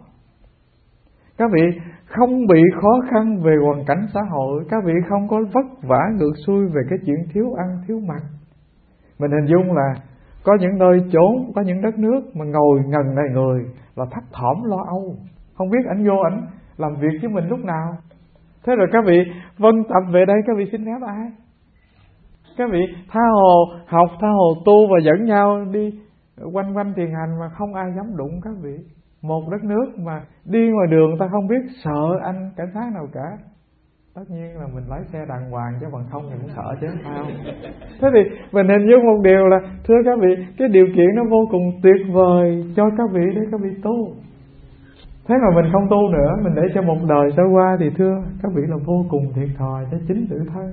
Các vị không bị khó khăn về hoàn cảnh xã hội, các vị không có vất vả ngược xuôi về cái chuyện thiếu ăn thiếu mặc. Mình hình dung là có những nơi chốn, có những đất nước mà ngồi ngần này người là thấp thỏm lo âu, không biết ảnh vô ảnh làm việc với mình lúc nào. Thế rồi các vị vân tập về đây, các vị xin phép ai? Các vị tha hồ học, tha hồ tu và dẫn nhau đi quanh quanh thiền hành mà không ai dám đụng các vị. Một đất nước mà đi ngoài đường ta không biết sợ anh cảnh sát nào cả. Tất nhiên là mình lái xe đàng hoàng chứ bằng không thì cũng sợ chứ sao. Thế thì mình hình dung một điều là thưa các vị, cái điều kiện nó vô cùng tuyệt vời cho các vị để các vị tu. Thế mà mình không tu nữa, mình để cho một đời trôi qua thì thưa các vị là vô cùng thiệt thòi cho chính tự thân.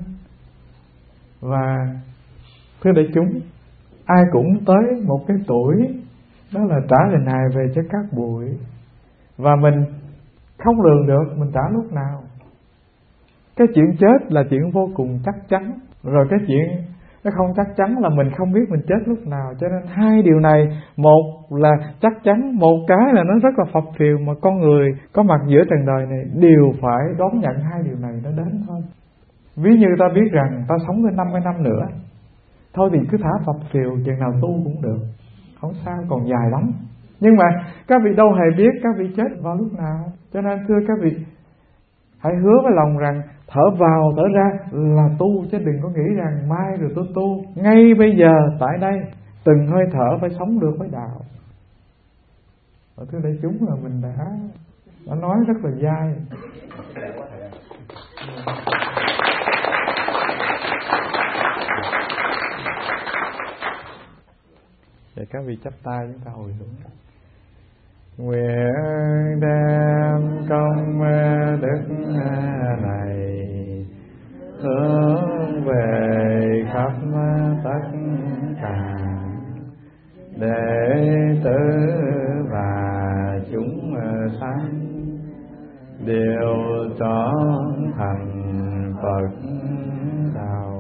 Và thưa đại chúng, ai cũng tới một cái tuổi đó là trả hình hài về cho các bụi. Và mình không lường được mình trả lúc nào. Cái chuyện chết là chuyện vô cùng chắc chắn. Rồi cái chuyện nó không chắc chắn là mình không biết mình chết lúc nào. Cho nên hai điều này, một là chắc chắn, một cái là nó rất là phập phìu. Mà con người có mặt giữa trần đời này đều phải đón nhận hai điều này nó đến thôi. Ví như ta biết rằng ta sống tới năm mươi năm nữa, thôi thì cứ thả phập phìu, chừng nào tu cũng được, không sao, còn dài lắm. Nhưng mà các vị đâu hề biết các vị chết vào lúc nào. Cho nên thưa các vị, hãy hứa với lòng rằng thở vào thở ra là tu, chứ đừng có nghĩ rằng mai rồi tôi tu. Ngay bây giờ tại đây, từng hơi thở phải sống được với đạo. Và thưa đại chúng là mình đã, đã nói rất là dai. Để các vị chắp tay chúng ta hồi hướng. Nguyện đem công đức này hướng về khắp tất cả đệ tử và chúng sanh đều chọn thành Phật đạo.